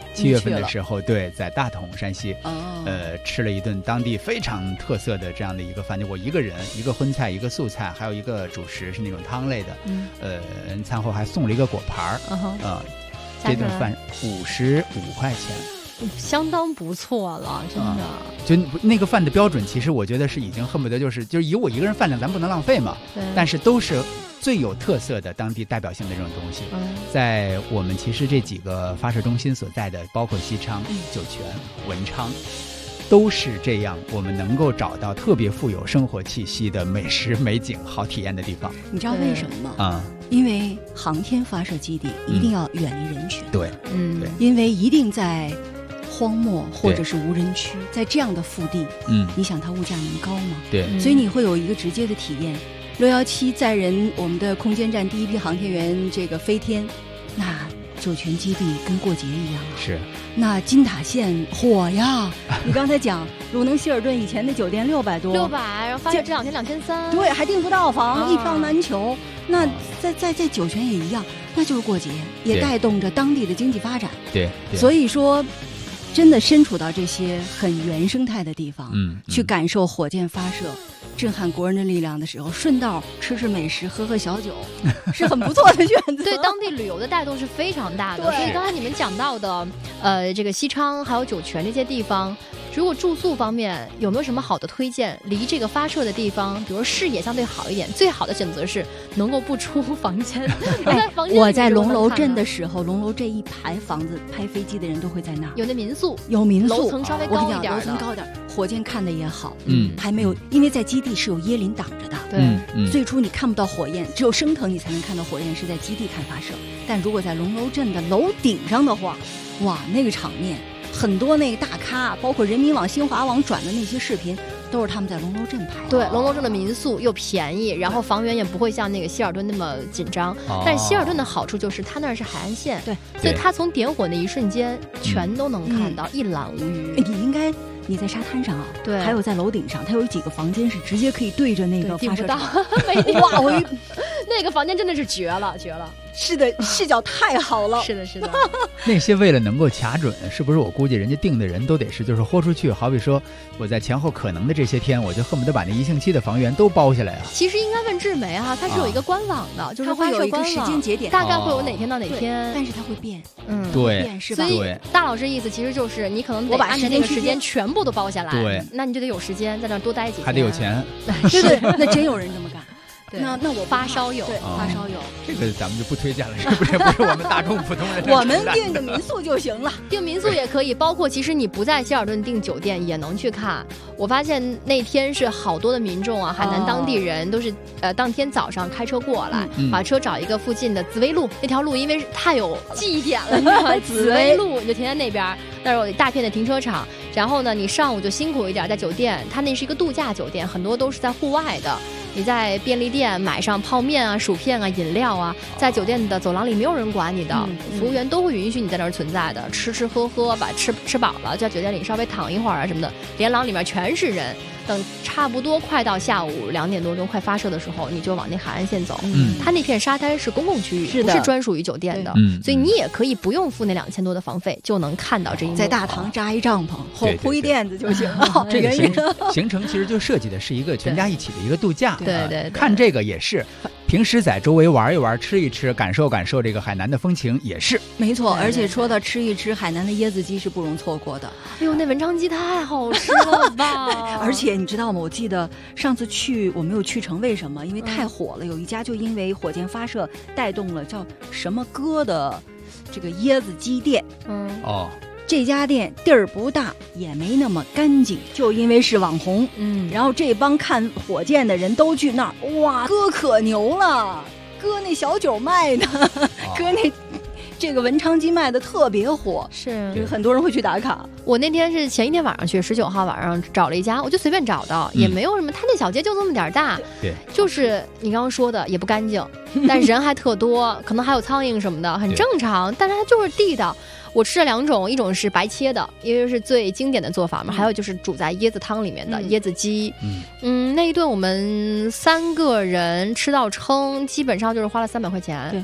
7月份的时候，对，在大同山西，吃了一顿当地非常特色的这样的一个饭，就我一个人，一个荤菜，一个素菜，还有一个主食是那种汤类的，餐后还送了一个果盘儿，这顿饭55块钱。 相当不错了，真的。 就那个饭的标准，其实我觉得是已经恨不得就是以我一个人饭量，咱不能浪费嘛。但是都是最有特色的当地代表性的这种东西。在我们其实这几个发射中心所在的，包括西昌、酒泉、文昌，都是这样，我们能够找到特别富有生活气息的美食美景、好体验的地方。 你知道为什么吗？因为航天发射基地一定要远离人群。 对， 对，因为一定在荒漠或者是无人区，在这样的腹地，你想它物价能高吗？ 对， 所以你会有一个直接的体验。617载人我们的空间站第一批航天员这个飞天，那酒泉基地跟过节一样， 是。 那金塔县火呀！你刚才讲鲁能希尔顿以前的酒店600多 ，600，然后发射这2天2300， 对，还订不到房，一票难求。那在酒泉也一样，那就是过节，也带动着当地的经济发展。 对， 所以说。真的身处到这些很原生态的地方，去感受火箭发射震撼国人的力量的时候，顺道吃美食喝小酒是很不错的选择。 对当地旅游的带动是非常大的。所以刚才你们讲到的这个西昌还有酒泉这些地方，如果住宿方面有没有什么好的推荐？离这个发射的地方比如视野相对好一点，最好的选择是能够不出房间。 我在龙楼镇的时候，龙楼这一排房子拍飞机的人都会在那儿， 有那民宿， 楼层稍微高一点， 楼层高点，火箭看的也好，还没有，因为在基地是有椰林挡着的， 对， 最初你看不到火焰，只有升腾你才能看到火焰，是在基地看发射。但如果在龙楼镇的楼顶上的话，哇，那个场面，很多那个大咖，包括人民网、新华网转的那些视频，都是他们在龙楼镇拍的。 对，龙楼镇的民宿又便宜，然后房源也不会像那个希尔顿那么紧张。但是希尔顿的好处就是它那是海岸线， 对， 所以它从点火那一瞬间全都能看到，一览无余。 你在沙滩上啊， 对， 还有在楼顶上，它有几个房间是直接可以对着那个发射场。 哇，那个房间真的是绝了。 是的，视角太好了。 是的。 那些为了能够卡准，是不是我估计人家定的人都得是就是豁出去？好比说我在前后可能的这些天，我就恨不得把那1星期的房源都包下来啊。 其实应该问志梅啊，它是有一个官网的，就是发射官网， 时间节点， 大概会有哪天到哪天， 但是它会变。 对， 是吧？ 所以大老师意思其实就是你可能得按照那个时间全部都包下来， 对， 那你就得有时间在那多待几天， 还得有钱。 对，那真有人这么干。那我发烧友， 对，发烧友， 这个咱们就不推荐了，是不是？不是我们大众普通人。 我们订个民宿就行了， 订民宿也可以，包括其实你不在希尔顿订酒店也能去看。我发现那天是好多的民众啊，海南当地人都是当天早上开车过来，把车找一个附近的紫薇路那条路，因为太有记忆点了，紫薇路你就停在那边，那儿有一大片的停车场。然后呢，你上午就辛苦一点，在酒店，它那是一个度假酒店，很多都是在户外的。你在便利店买上泡面啊、薯片啊、饮料啊，在酒店的走廊里没有人管你的，服务员都会允许你在那儿存在的，吃喝，把吃饱了，在酒店里稍微躺一会儿啊什么的，连廊里面全是人。等差不多快到下午2点多钟快发射的时候，你就往那海岸线走。它那片沙滩是公共区域，不是专属于酒店的，所以你也可以不用付那2000多的房费，就能看到这一幕。 在大堂扎一帐篷，后铺一垫子就行了。 这个行程其实就设计的是一个全家一起的一个度假。 对， 看这个也是。平时在周围玩一玩，吃一吃，感受这个海南的风情也是没错。而且说到吃一吃，海南的椰子鸡是不容错过的。 哎呦，那文昌鸡太好吃了吧！ 而且你知道吗？我记得上次我没有去成，为什么？因为太火了。有一家就因为火箭发射带动了叫什么哥的这个椰子鸡店。这家店地儿不大，也没那么干净，就因为是网红，然后这帮看火箭的人都去那儿，哇，哥可牛了，哥那小酒卖的，哥那这个文昌鸡卖的特别火， 是很多人会去打卡。 我那天是前一天晚上去，19号晚上找了一家，我就随便找到，也没有什么，他那小街就这么点大， 对， 就是你刚刚说的也不干净，但人还特多，可能还有苍蝇什么的，很正常，但是它就是地道。我吃了2种，一种是白切的，因为是最经典的做法嘛，还有就是煮在椰子汤里面的椰子鸡。那一顿我们3个人吃到撑，基本上就是花了300块钱。 对，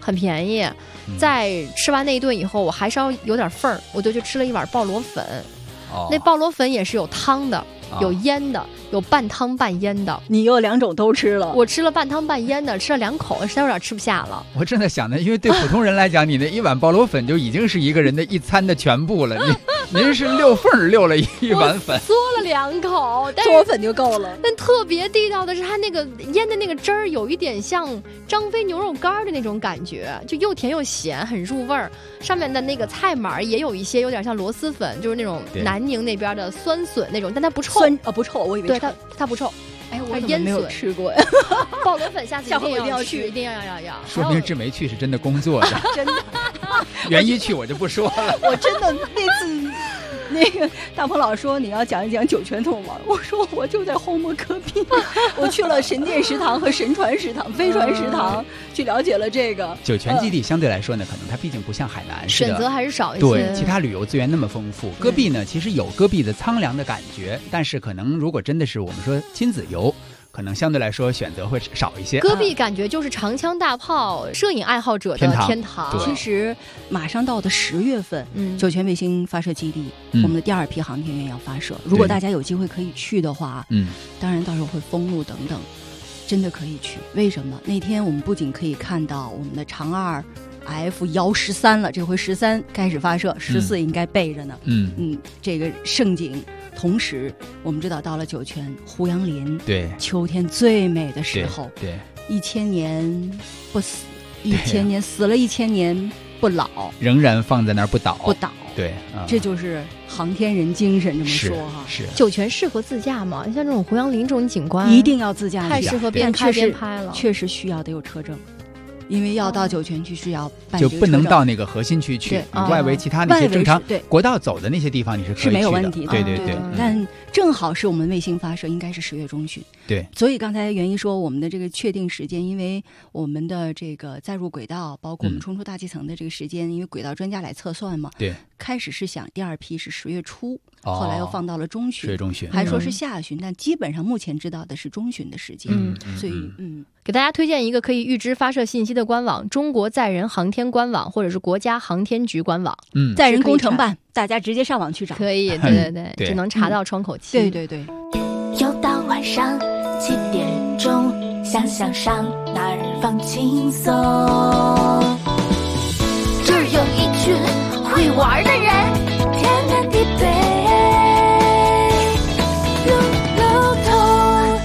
很便宜。在吃完那一顿以后，我还稍有点份儿，我就去吃了一碗鲍螺粉。那鲍螺粉也是有汤的，有腌的，有半汤半腌的。 你有2种都吃了？ 我吃了半汤半腌的，吃了2口，实在有点吃不下了。 我正在想呢，因为对普通人来讲，你那一碗鲍螺粉就已经是一个人的一餐的全部了。您是溜缝溜了一碗粉， 嗦了2口，但嗦粉就够了。 但特别地道的是，它那个腌的那个汁儿有一点像张飞牛肉干的那种感觉，就又甜又咸，很入味儿。上面的那个菜码也有一些有点像螺蛳粉，就是那种南宁那边的酸笋那种，但它不臭。 不臭，我以为对它不臭。 哎，我怎么没有吃过呀？鲍螺粉下次一定要去， 一定要。 说明志梅去是真的工作的， 真的。 袁一去我就不说了。 我真的那次。那个大鹏老说你要讲一讲酒泉怎么玩，我说我就在荒漠戈壁，我去了神殿食堂和神船食堂、飞船食堂去了解了这个酒泉基地。相对来说呢，可能它毕竟不像海南选择还是少一些， 对其他旅游资源那么丰富。戈壁呢，其实有戈壁的苍凉的感觉，但是可能如果真的是我们说亲子游，可能相对来说选择会少一些。 戈壁感觉就是长枪大炮摄影爱好者的天堂。 其实马上到的10月份，酒泉卫星发射基地，我们的第2批航天员要发射。如果大家有机会可以去的话，当然到时候会封路等等，真的可以去。为什么？那天我们不仅可以看到我们的长2 F-13了，这回13开始发射，14应该备着呢。这个盛景。同时，我们知道到了酒泉胡杨林， 对秋天最美的时候， 对 ，1000年不死，1000年死了1000年不老， 仍然放在那儿不倒，对， 这就是航天人精神。这么说哈， 是酒泉适合自驾吗？像这种胡杨林这种景观， 一定要自驾， 太适合边开边拍了， 确实需要得有车证。因为要到酒泉区是要办， 就不能到那个核心区去，外围其他那些正常国道走的那些地方你是可以去的， 是没有问题的。 对。 但正好是我们卫星发射应该是10月中旬， 对。 所以刚才袁一说我们的这个确定时间，因为我们的这个载入轨道，包括我们冲出大气层的这个时间，因为轨道专家来测算嘛， 对。 开始是想第2批是10月初，后来又放到了中旬，还说是下旬，但基本上目前知道的是中旬的时间。所以给大家推荐一个可以预知发射信息的官网：中国载人航天官网，或者是国家航天局官网。 载人工程办，大家直接上网去找。 可以，对，只能查到窗口期。 对。 又到晚上7点钟，想想上哪儿放轻松。这儿有一群会玩的人，天南地北，路路通。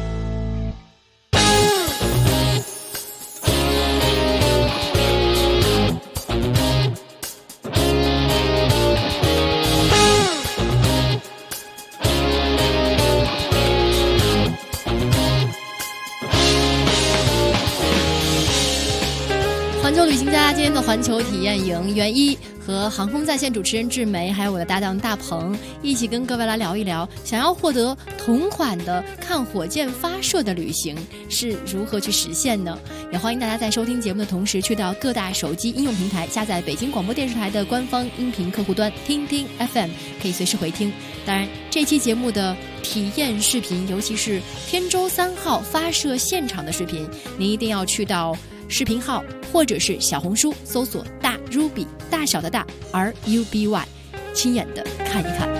环球旅行家今天的环球体验营，袁一和航空在线主持人志梅，还有我的搭档大鹏，一起跟各位来聊一聊，想要获得同款的看火箭发射的旅行是如何去实现呢？也欢迎大家在收听节目的同时，去到各大手机应用平台下载北京广播电视台的官方音频客户端听听 FM， 可以随时回听。当然，这期节目的体验视频，尤其是天舟3号发射现场的视频，您一定要去到视频号或者是小红书搜索大 Ruby， 大小的大 RUBY， 亲眼的看一看。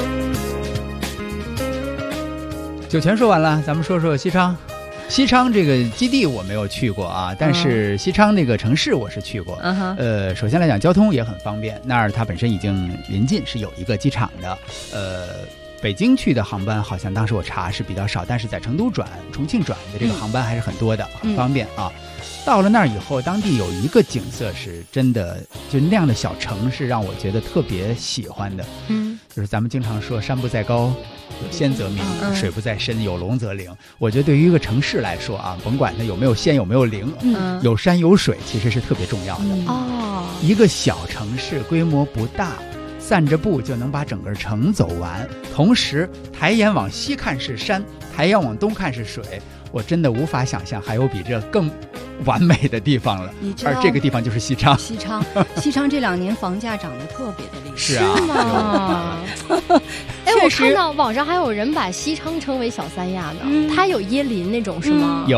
酒泉说完了，咱们说说西昌。西昌这个基地我没有去过啊，但是西昌那个城市我是去过。首先来讲交通也很方便，那儿它本身已经临近是有一个机场的。北京去的航班好像当时我查是比较少，但是在成都转、重庆转的这个航班还是很多的，很方便啊。到了那儿以后，当地有一个景色是真的，就那样的小城是让我觉得特别喜欢的。就是咱们经常说山不在高，有仙则名；水不在深，有龙则灵。我觉得对于一个城市来说啊，甭管它有没有仙有没有灵，有山有水其实是特别重要的。一个小城市规模不大，散着步就能把整个城走完，同时抬眼往西看是山，抬眼往东看是水，我真的无法想象还有比这更完美的地方了。而这个地方就是西昌。 西昌这2年房价涨得特别的厉害。 是啊。 是吗？哎，我看到网上还有人把西昌称为小三亚呢。它有椰林那种是吗？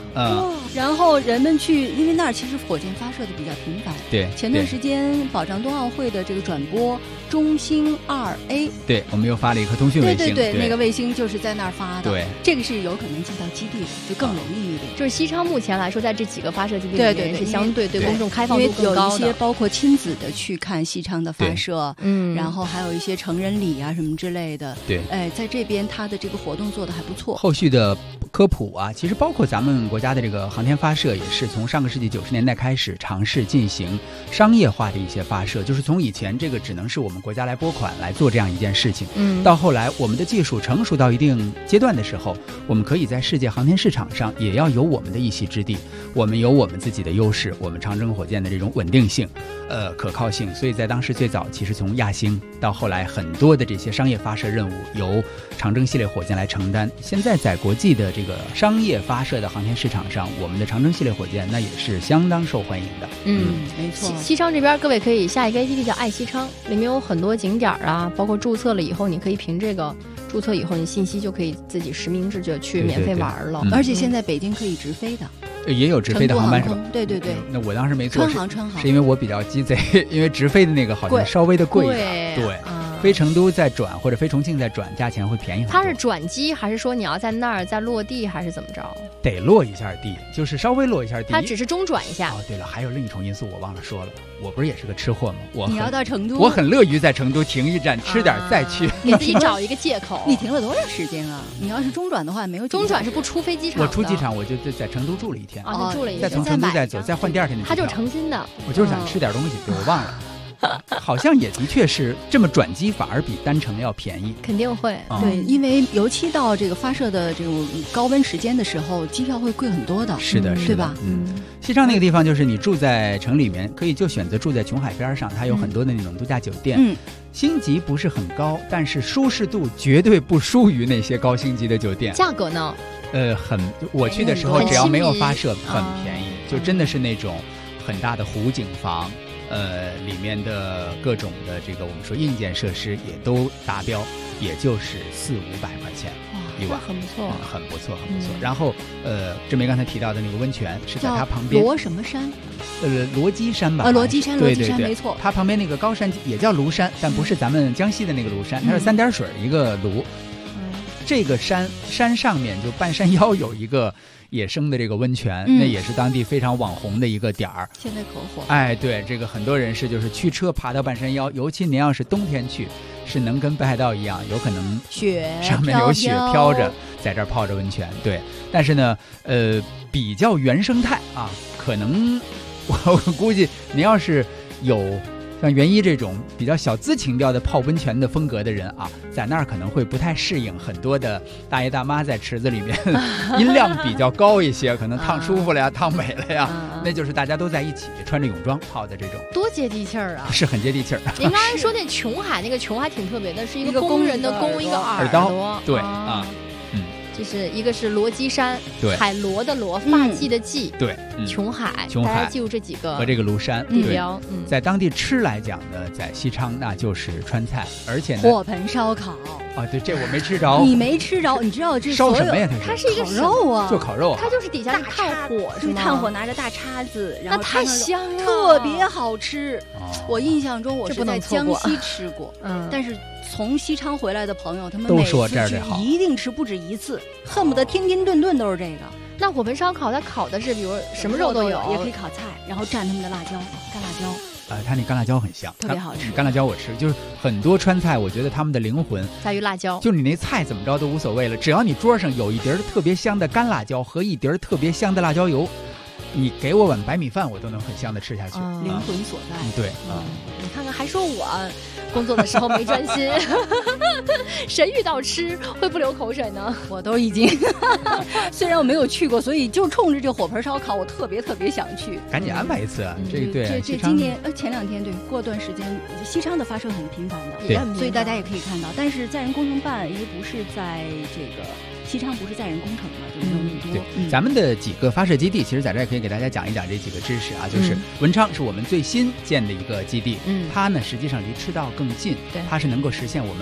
然后人们去，因为那儿其实火箭发射的比较频繁。 对， 前段时间保障冬奥会的这个转播，中星2A， 对，我们又发了一颗通讯卫星， 对，那个卫星就是在那儿发的。 对， 这个是有可能进到基地的，就更容易一点。 就是西昌目前来说，在这几个发射基地里面是相对对公众开放度更高的。 有一些包括亲子的去看西昌的发射，然后还有一些成人礼啊什么之类的。 对， 在这边它的这个活动做得还不错。 后续的科普啊，其实包括咱们国家的这个航天发射，也是从上个世纪90年代开始尝试进行商业化的一些发射，就是从以前这个只能是我们国家来拨款来做这样一件事情，到后来我们的技术成熟到一定阶段的时候，我们可以在世界航天市场上也要有我们的一席之地，我们有我们自己的优势，我们长征火箭的这种稳定性，可靠性，所以在当时最早其实从亚星到后来很多的这些商业发射任务由长征系列火箭来承担，现在在国际的这个商业发射的航天市场上，我们的长征系列火箭那也是相当受欢迎的。 没错。 西昌这边各位可以下一个 APP 叫爱西昌，里面有很多景点啊，包括注册了以后，你可以凭这个注册以后，你信息就可以自己实名制就去免费玩了。 而且现在北京可以直飞的。 也有直飞的航班是吧？ 对。 那我当时没坐， 川航是因为我比较鸡贼，因为直飞的那个好像稍微的贵一点。对。飞成都再转或者飞重庆再转，价钱会便宜很多。 它是转机还是说你要在那儿再落地还是怎么着？ 得落一下地，就是稍微落一下地。 它只是中转一下。 对了，还有另一重因素我忘了说了，我不是也是个吃货吗？ 你要到成都， 我很乐于在成都停一站吃点再去， 给自己找一个借口。 你停了多长时间啊？你要是中转的话，没有中转是不出飞机场的。 我出机场我就在成都住了1天， 就住了1天， 再从成都再走，再换第2天的机票。 他就诚心的， 我就是想吃点东西，我忘了。好像也的确是这么转机反而比单程要便宜， 肯定会。 对，因为尤其到这个发射的这种高温时间的时候，机票会贵很多的。 是的， 对吧？ 西昌那个地方就是你住在城里面，可以就选择住在琼海边上，它有很多的那种度假酒店。星级不是很高，但是舒适度绝对不输于那些高星级的酒店。 价格呢？ 我去的时候只要没有发射，很便宜，就真的是那种很大的湖景房。里面的各种的这个我们说硬件设施也都达标，也就是400-500块钱一晚， 很不错， 很不错。然后志梅刚才提到的那个温泉是在它旁边， 罗什么山？ 罗基山吧？ 罗基山，没错。 它旁边那个高山也叫庐山，但不是咱们江西的那个庐山，它是3点水一个庐。这个山上面就半山腰有一个野生的这个温泉，那也是当地非常网红的一个点儿， 现在可火。 对，这个很多人是就是驱车爬到半山腰，尤其您要是冬天去，是能跟北海道一样，有可能上面有雪飘着，在这儿泡着温泉。对，但是呢，比较原生态啊，可能我估计您要是有像袁一这种比较小资情调的泡温泉的风格的人啊，在那儿可能会不太适应，很多的大爷大妈在池子里面音量比较高一些，可能烫舒服了呀，烫美了呀，那就是大家都在一起穿着泳装泡的这种， 多接地气儿啊！ 是很接地气儿。 您刚才说那琼海那个琼还挺特别的，是一个工人的工，一个耳朵， 对就是一个是罗基山， 对， 海螺的螺，发髻的髻， 对， 琼海，大家记住这几个和这个庐山地标。 在当地吃来讲呢，在西昌那就是川菜，而且呢， 火盆烧烤对，这我没吃着。 你没吃着？你知道这烧什么呀？ 它是一个烤肉啊， 就烤肉啊， 它就是底下炭火，是吗？ 炭火拿着大叉子，然后那太香了， 特别好吃。我印象中我是在江西吃过，但是从西昌回来的朋友，他们每次去一定吃不止一次，恨不得天天顿顿都是这个。 那火盆烧烤它烤的是比如什么肉都有， 也可以烤菜，然后蘸他们的辣椒，干辣椒。 它那干辣椒很香， 特别好吃。 干辣椒我吃，就是很多川菜，我觉得他们的灵魂在于辣椒。 就你那菜怎么着都无所谓了，只要你桌上有一碟特别香的干辣椒和一碟特别香的辣椒油，你给我碗白米饭，我都能很香的吃下去。 灵魂所在。 对， 你看看，还说我工作的时候没专心，谁遇到吃会不流口水呢？ 我都已经，虽然我没有去过，所以就冲着这火盆烧烤，我特别想去。 赶紧安排一次啊！这今年前2天对，过段时间西昌的发射很频繁的，所以大家也可以看到。但是载人工程办因为不是在这个西昌，不是载人工程嘛，就没有那么多。 咱们的几个发射基地，其实在这儿可以给大家讲一讲这几个知识啊。就是文昌是我们最新建的一个基地，它呢实际上离赤道更近，它是能够实现我们把更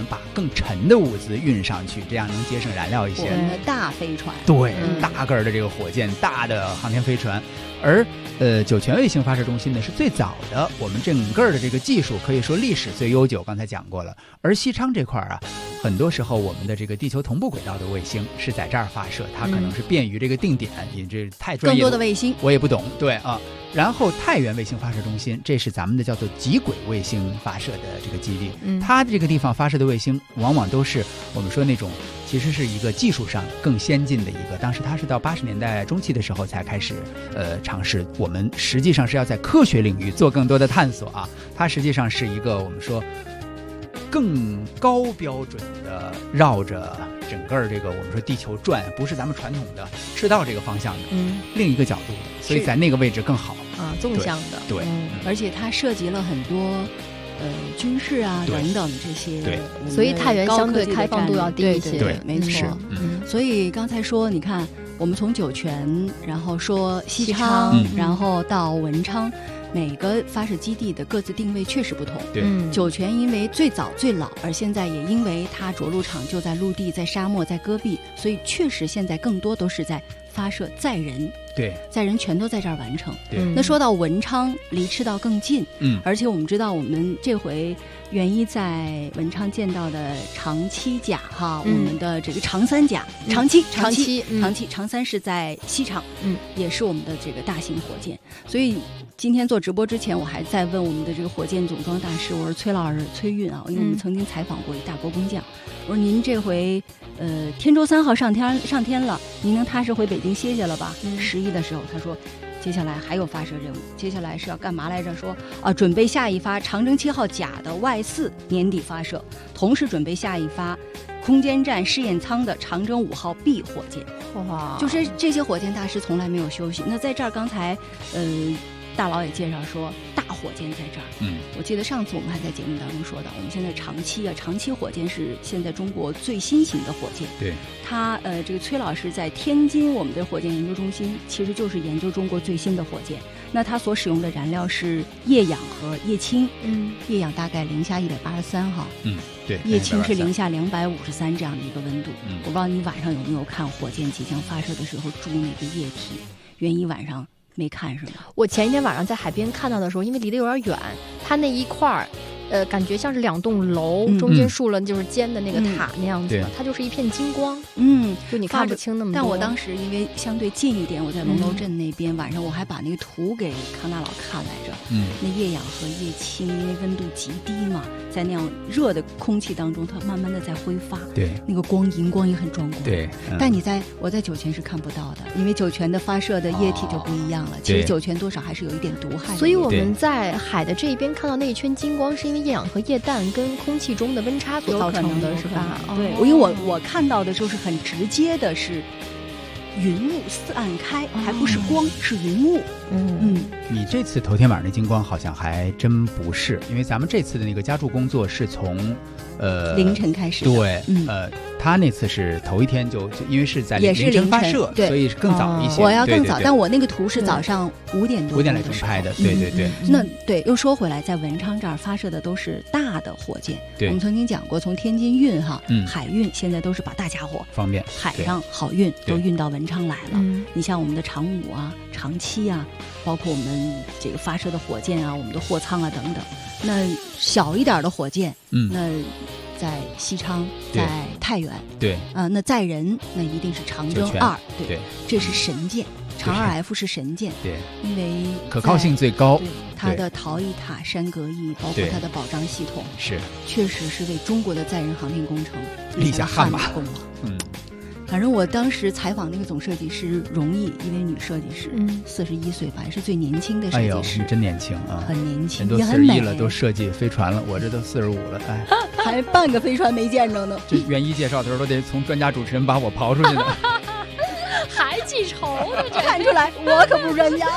更沉的物资运上去，这样能节省燃料一些。 我们的大飞船， 对，大个儿的这个火箭，大的航天飞船。而酒泉卫星发射中心呢是最早的，我们整个的这个技术可以说历史最悠久，刚才讲过了。而西昌这块啊，很多时候我们的这个地球同步轨道的卫星是在这儿发射，它可能是便于这个定点，你这太专业了， 更多的卫星我也不懂，对啊。然后太原卫星发射中心，这是咱们的叫做极轨卫星发射的这个基地，它这个地方发射的卫星往往都是我们说那种其实是一个技术上更先进的一个，当时它是到80年代中期的时候才开始尝试，我们实际上是要在科学领域做更多的探索啊，它实际上是一个我们说更高标准的绕着整个这个我们说地球转，不是咱们传统的赤道这个方向的，另一个角度的，所以在那个位置更好啊，纵向的， 对， 而且它涉及了很多军事啊等等这些， 对， 所以太原相对开放度要低一些， 对，没错，所以刚才说你看，我们从酒泉，然后说西昌，然后到文昌。每个发射基地的各自定位确实不同。 对， 酒泉因为最早最老，而现在也因为它着陆场就在陆地、在沙漠、在戈壁，所以确实现在更多都是在发射载人。 对， 载人全都在这儿完成。 对， 那说到文昌，离赤道更近。而且我们知道，我们这回元一在文昌见到的长七甲哈，我们的这个长三甲、长七长三是在西昌，也是我们的这个大型火箭。所以今天做直播之前，我还在问我们的这个火箭总装大师，我说崔老师崔运啊，因为我们曾经采访过一大国工匠，我说您这回天舟3号上天了，您能踏实回北京歇歇了吧？11的时候他说接下来还有发射任务，接下来是要干嘛来着？说准备下一发长征7号甲的Y4年底发射，同时准备下一发空间站试验舱的长征5号B 火箭。 哇， 就是这些火箭大师从来没有休息。那在这儿刚才大佬也介绍说大火箭在这儿，我记得上次我们还在节目当中说到，我们现在长七火箭是现在中国最新型的火箭。 对， 他这个崔老师在天津我们的火箭研究中心，其实就是研究中国最新的火箭。那他所使用的燃料是液氧和液氢，液氧大概零下183哈， 对， 液氢是零下253这样的一个温度。我不知道你晚上有没有看火箭即将发射的时候注那个液体，元一晚上没看是吗？ 我前一天晚上在海边看到的时候，因为离得有点远，它那一块儿，感觉像是2栋楼中间竖了就是尖的那个塔那样子的，它就是一片金光，就你看不清那么多。 但我当时因为相对近一点，我在龙楼镇那边，晚上我还把那个图给康大佬看来着。那液氧和液氢因为温度极低嘛，在那样热的空气当中，它慢慢的在挥发， 对， 那个荧光也很壮观。 对， 但我在酒泉是看不到的，因为酒泉的发射的液体就不一样了。其实酒泉多少还是有一点毒害的。 所以我们在海的这一边看到那一圈金光，是因为液氧和液氮跟空气中的温差所造成的，是吧？ 对，因为我看到的就是很直接的是云雾四岸开，还不是光，是云雾。 你这次头天晚上的金光好像还真不是，因为咱们这次的那个加注工作是从凌晨开始的。 对，他那次是头一天就因为是在凌晨发射，所以是更早一些。 我要更早，但我那个图是早上5点多来钟拍的。对对对。 那对，又说回来，在文昌这儿发射的都是大的火箭。我们曾经讲过，从天津运海运现在都是把大家伙方便海上好运都运到文昌来了。你像我们的长5啊、长7啊，包括我们这个发射的火箭啊、我们的货舱啊等等。那小一点的火箭，那在西昌，在太原， 对那载人那一定是长征2，对，这是神箭，长2F 是神箭， 对， 因为可靠性最高， 它的逃逸塔、山隔翼，包括它的保障系统， 是确实是为中国的载人航天工程立下汗马功劳。反正我当时采访那个总设计师容易，一位女设计师，41岁吧，是最年轻的设计师。 真年轻啊， 很年轻， 人都41了，都设计飞船了，我这都45了， 还半个飞船没见着呢。 这元一介绍的时候都得从专家主持人把我刨出去呢。 还记仇呢？这看出来我可不是专家。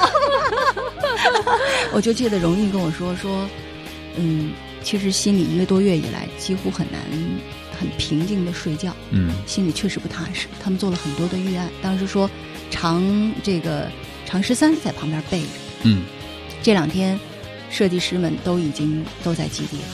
我就记得容易跟我说，其实心里1个多月以来几乎很平静的睡觉，心里确实不踏实。他们做了很多的预案，当时说长13在旁边备着，这2天设计师们都在基地了，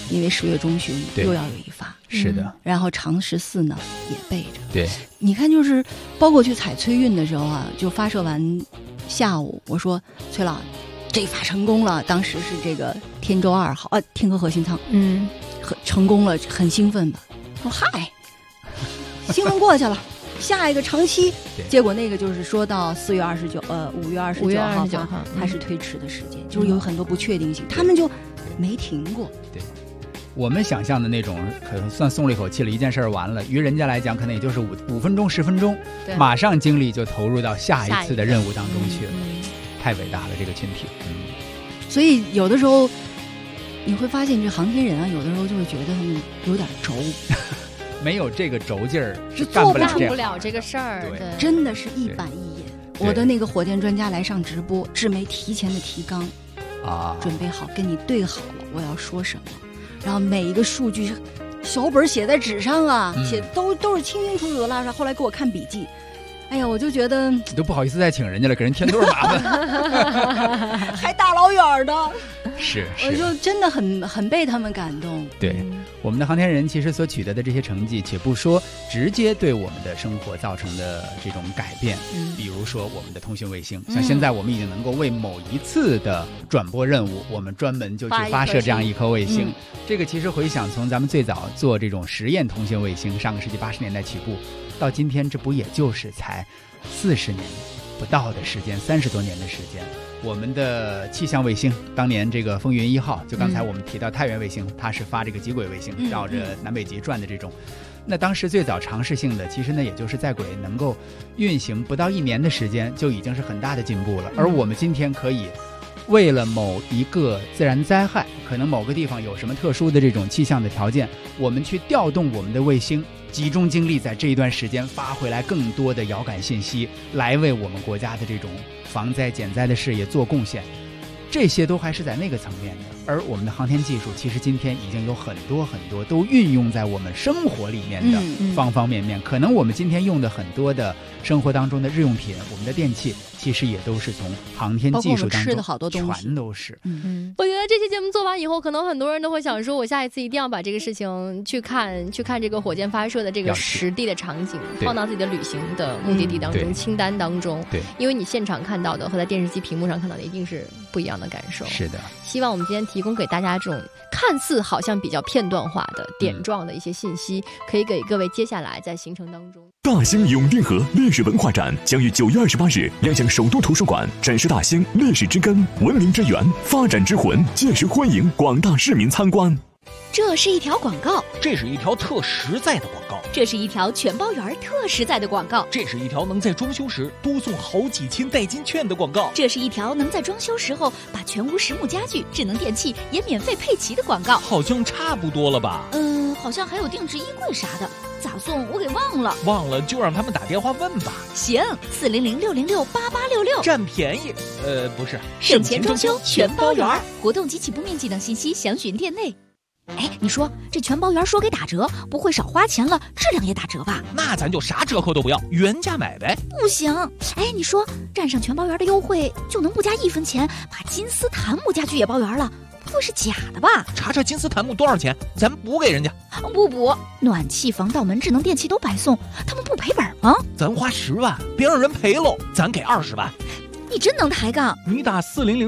因为10月中旬又要有一发。 是的。 然后长14呢也备着。 对。 你看，就是包括去采崔运的时候啊，就发射完下午，我说崔老，这发成功了。当时是这个天舟2号天河核心舱，成功了，很兴奋吧？说嗨，兴奋过去了。下一个长期，结果那个就是说到5月29号，它是推迟的时间，就是有很多不确定性，他们就没停过。 对，我们想象的那种可能算松了一口气了，一件事完了，于人家来讲可能也就是5分钟10分钟，马上精力就投入到下一次的任务当中去了，太伟大了这个群体。 所以有的时候你会发现，这航天人啊，有的时候就会觉得他们有点轴。 没有这个轴劲儿，是干不了这个事儿。对， 真的是一板一眼。我的那个火箭专家来上直播，志梅提前的提纲准备好，跟你对好了，我要说什么，然后每一个数据小本写在纸上啊，写都是清清楚楚的拉出来。后来给我看笔记，哎呀，我就觉得你都不好意思再请人家了，给人添多少麻烦， 还大老远的。 是， 我就真的很被他们感动。 对，我们的航天人其实所取得的这些成绩，且不说直接对我们的生活造成的这种改变，比如说我们的通讯卫星，像现在我们已经能够为某一次的转播任务，我们专门就去发射这样一颗卫星。这个其实回想从咱们最早做这种实验通信卫星，上个世纪80年代起步，到今天，这不也就是才40年不到的时间，30多年的时间。我们的气象卫星，当年这个风云1号，就刚才我们提到太原卫星，它是发这个极轨卫星，绕着南北极转的这种。那当时最早尝试性的，其实呢，也就是在轨能够运行不到1年的时间，就已经是很大的进步了。而我们今天可以为了某一个自然灾害，可能某个地方有什么特殊的这种气象的条件，我们去调动我们的卫星，集中精力在这一段时间发回来更多的遥感信息，来为我们国家的这种防灾减灾的事业做贡献。这些都还是在那个层面的，而我们的航天技术其实今天已经有很多都运用在我们生活里面的方方面面。可能我们今天用的很多的生活当中的日用品，我们的电器，其实也都是从航天技术当中全都是。 我觉得这期节目做完以后，可能很多人都会想说，我下一次一定要把这个事情去看这个火箭发射的这个实地的场景，放到自己的旅行的目的地当中、清单当中。对，因为你现场看到的和在电视机屏幕上看到的一定是不一样的感受。 是的， 希望我们今天提供给大家这种看似好像比较片段化的点状的一些信息，可以给各位接下来在行程当中。 大兴永定河历史文化展将于9月28日亮相首都图书馆，展示大兴历史之根、文明之源、发展之魂，届时欢迎广大市民参观。 这是一条广告， 这是一条特实在的广告， 这是一条全包圆特实在的广告， 这是一条能在装修时多送好几千代金券的广告， 这是一条能在装修时候把全屋实木家具、智能电器也免费配齐的广告。 好像差不多了吧？ 好像还有定制衣柜啥的，咋送我给忘了。 忘了就让他们打电话问吧。 行，400-606-8866， 占便宜。不是， 省钱装修全包圆，活动及起步面积等信息详询店内。哎，你说这全包圆说给打折，不会少花钱了，质量也打折吧？ 那咱就啥折扣都不要，原价买呗。 不行，哎，你说占上全包圆的优惠，就能不加1分钱把金丝檀木家具也包圆了？不会是假的吧？ 查查金丝檀木多少钱，咱补给人家。 不补，暖气、防盗门、智能电器都白送，他们不赔本吗？ 咱花10万，别让人赔喽，咱给20万。 你真能抬杠！ 你打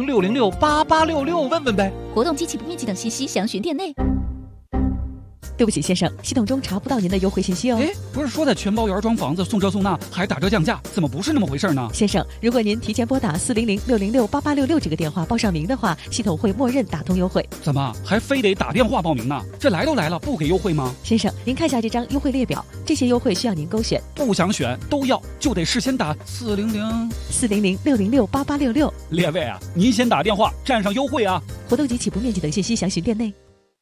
400-606-8866问问呗。 活动及起步面积等信息详询店内。 对不起，先生，系统中查不到您的优惠信息哦。 哎，不是说在全包圆装房子送这送那，还打折降价，怎么不是那么回事呢？ 先生，如果您提前拨打400-606-8866这个电话报上名的话，系统会默认打通优惠。 怎么还非得打电话报名呢？这来都来了，不给优惠吗？ 先生，您看下这张优惠列表，这些优惠需要您勾选。 不想选都要，就得事先打 400-606-8866。 列位啊，您先打电话占上优惠啊！ 活动及起步面积等信息详询店内。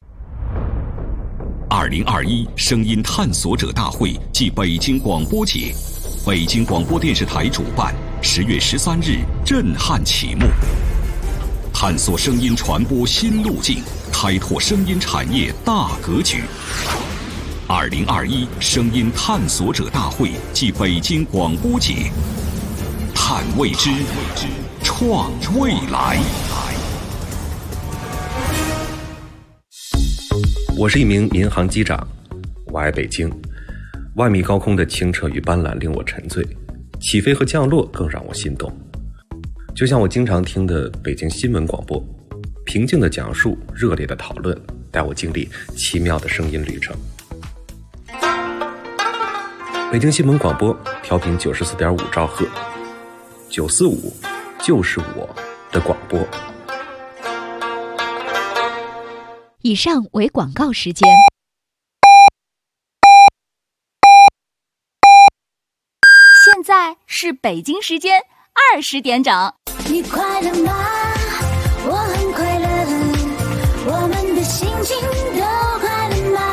2021声音探索者大会暨北京广播节，北京广播电视台主办，10月13日震撼启幕。探索声音传播新路径，开拓声音产业大格局。2021声音探索者大会暨北京广播节，探未知，创未来。 我是一名民航机长，我爱北京。万米高空的清澈与斑斓令我沉醉，起飞和降落更让我心动。就像我经常听的北京新闻广播，平静的讲述，热烈的讨论，带我经历奇妙的声音旅程。北京新闻广播调频94.5兆赫，945就是我的广播。 以上为广告时间。 现在是北京时间20点整。 你快乐吗？我很快乐，我们的心情都快乐吗？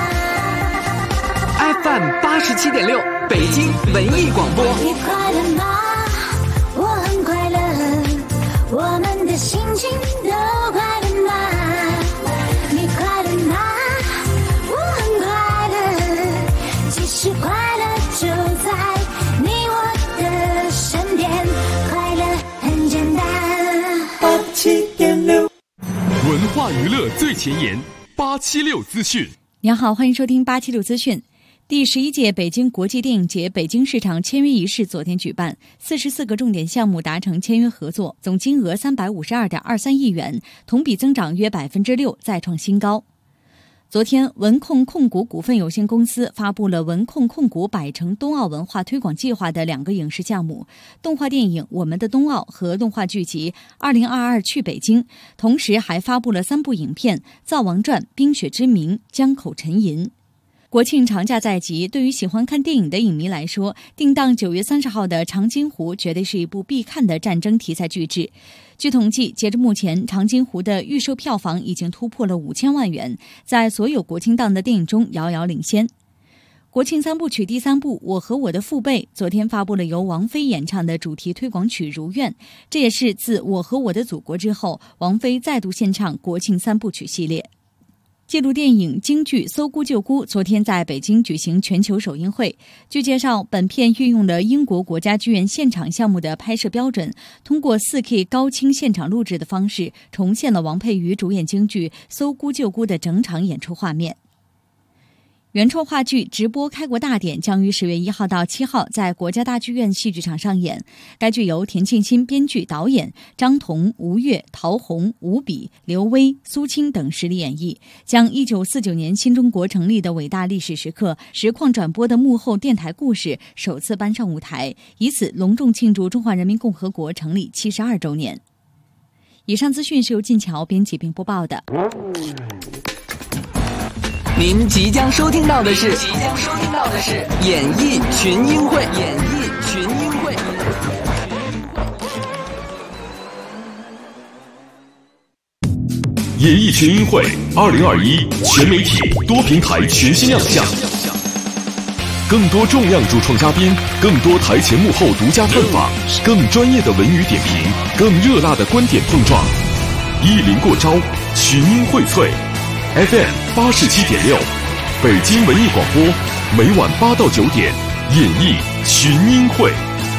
FM 87.6北京文艺广播。 你快乐吗？我很快乐，我们的心情都快乐吗？你快乐吗？我很快乐，其实快乐就在你我的身边，快乐很简单。87.6 文化娱乐最前沿，876资讯。 您好，欢迎收听876资讯。第11届北京国际电影节北京市场签约仪式昨天举办，44个重点项目达成签约合作，总金额352.23亿元，同比增长约6%，再创新高。昨天，文控控股股份有限公司发布了文控控股百城冬奥文化推广计划的2个影视项目：动画电影《我们的冬奥》和动画剧集《2022去北京》，同时还发布了3部影片《灶王传》《冰雪之名》《江口沉吟》。国庆长假在即，对于喜欢看电影的影迷来说，定档9月30号的《长津湖》绝对是一部必看的战争题材巨制。据统计，截至目前，《长津湖》的预售票房已经突破了5000万元，在所有国庆档的电影中遥遥领先。国庆3部曲第3部《我和我的父辈》昨天发布了由王菲演唱的主题推广曲《如愿》，这也是自《我和我的祖国》之后，王菲再度献唱国庆3部曲系列。纪录电影京剧《搜孤救孤》昨天在北京举行全球首映会。据介绍，本片运用了英国国家剧院现场项目的拍摄标准，通过 4K 高清现场录制的方式，重现了王佩瑜主演京剧《搜孤救孤》的整场演出画面。原创话剧直播开国大典将于10月1号到7号在国家大剧院戏剧场上演。该剧由田沁鑫编剧导演，张彤、吴越、陶虹、吴比、刘威、苏青等实力演绎，将1949年新中国成立的伟大历史时刻实况转播的幕后电台故事首次搬上舞台，以此隆重庆祝中华人民共和国成立72周年。以上资讯是由晋桥编辑并播报的。 您即将收听到的是演艺群英会。 演艺群英会2021全媒体多平台全新亮相，更多重量主创嘉宾，更多台前幕后独家探访，更专业的文娱点评，更热辣的观点碰撞。一临过招，群英荟萃。FM 87.6，北京文艺广播，每晚8到9点，演艺群英会。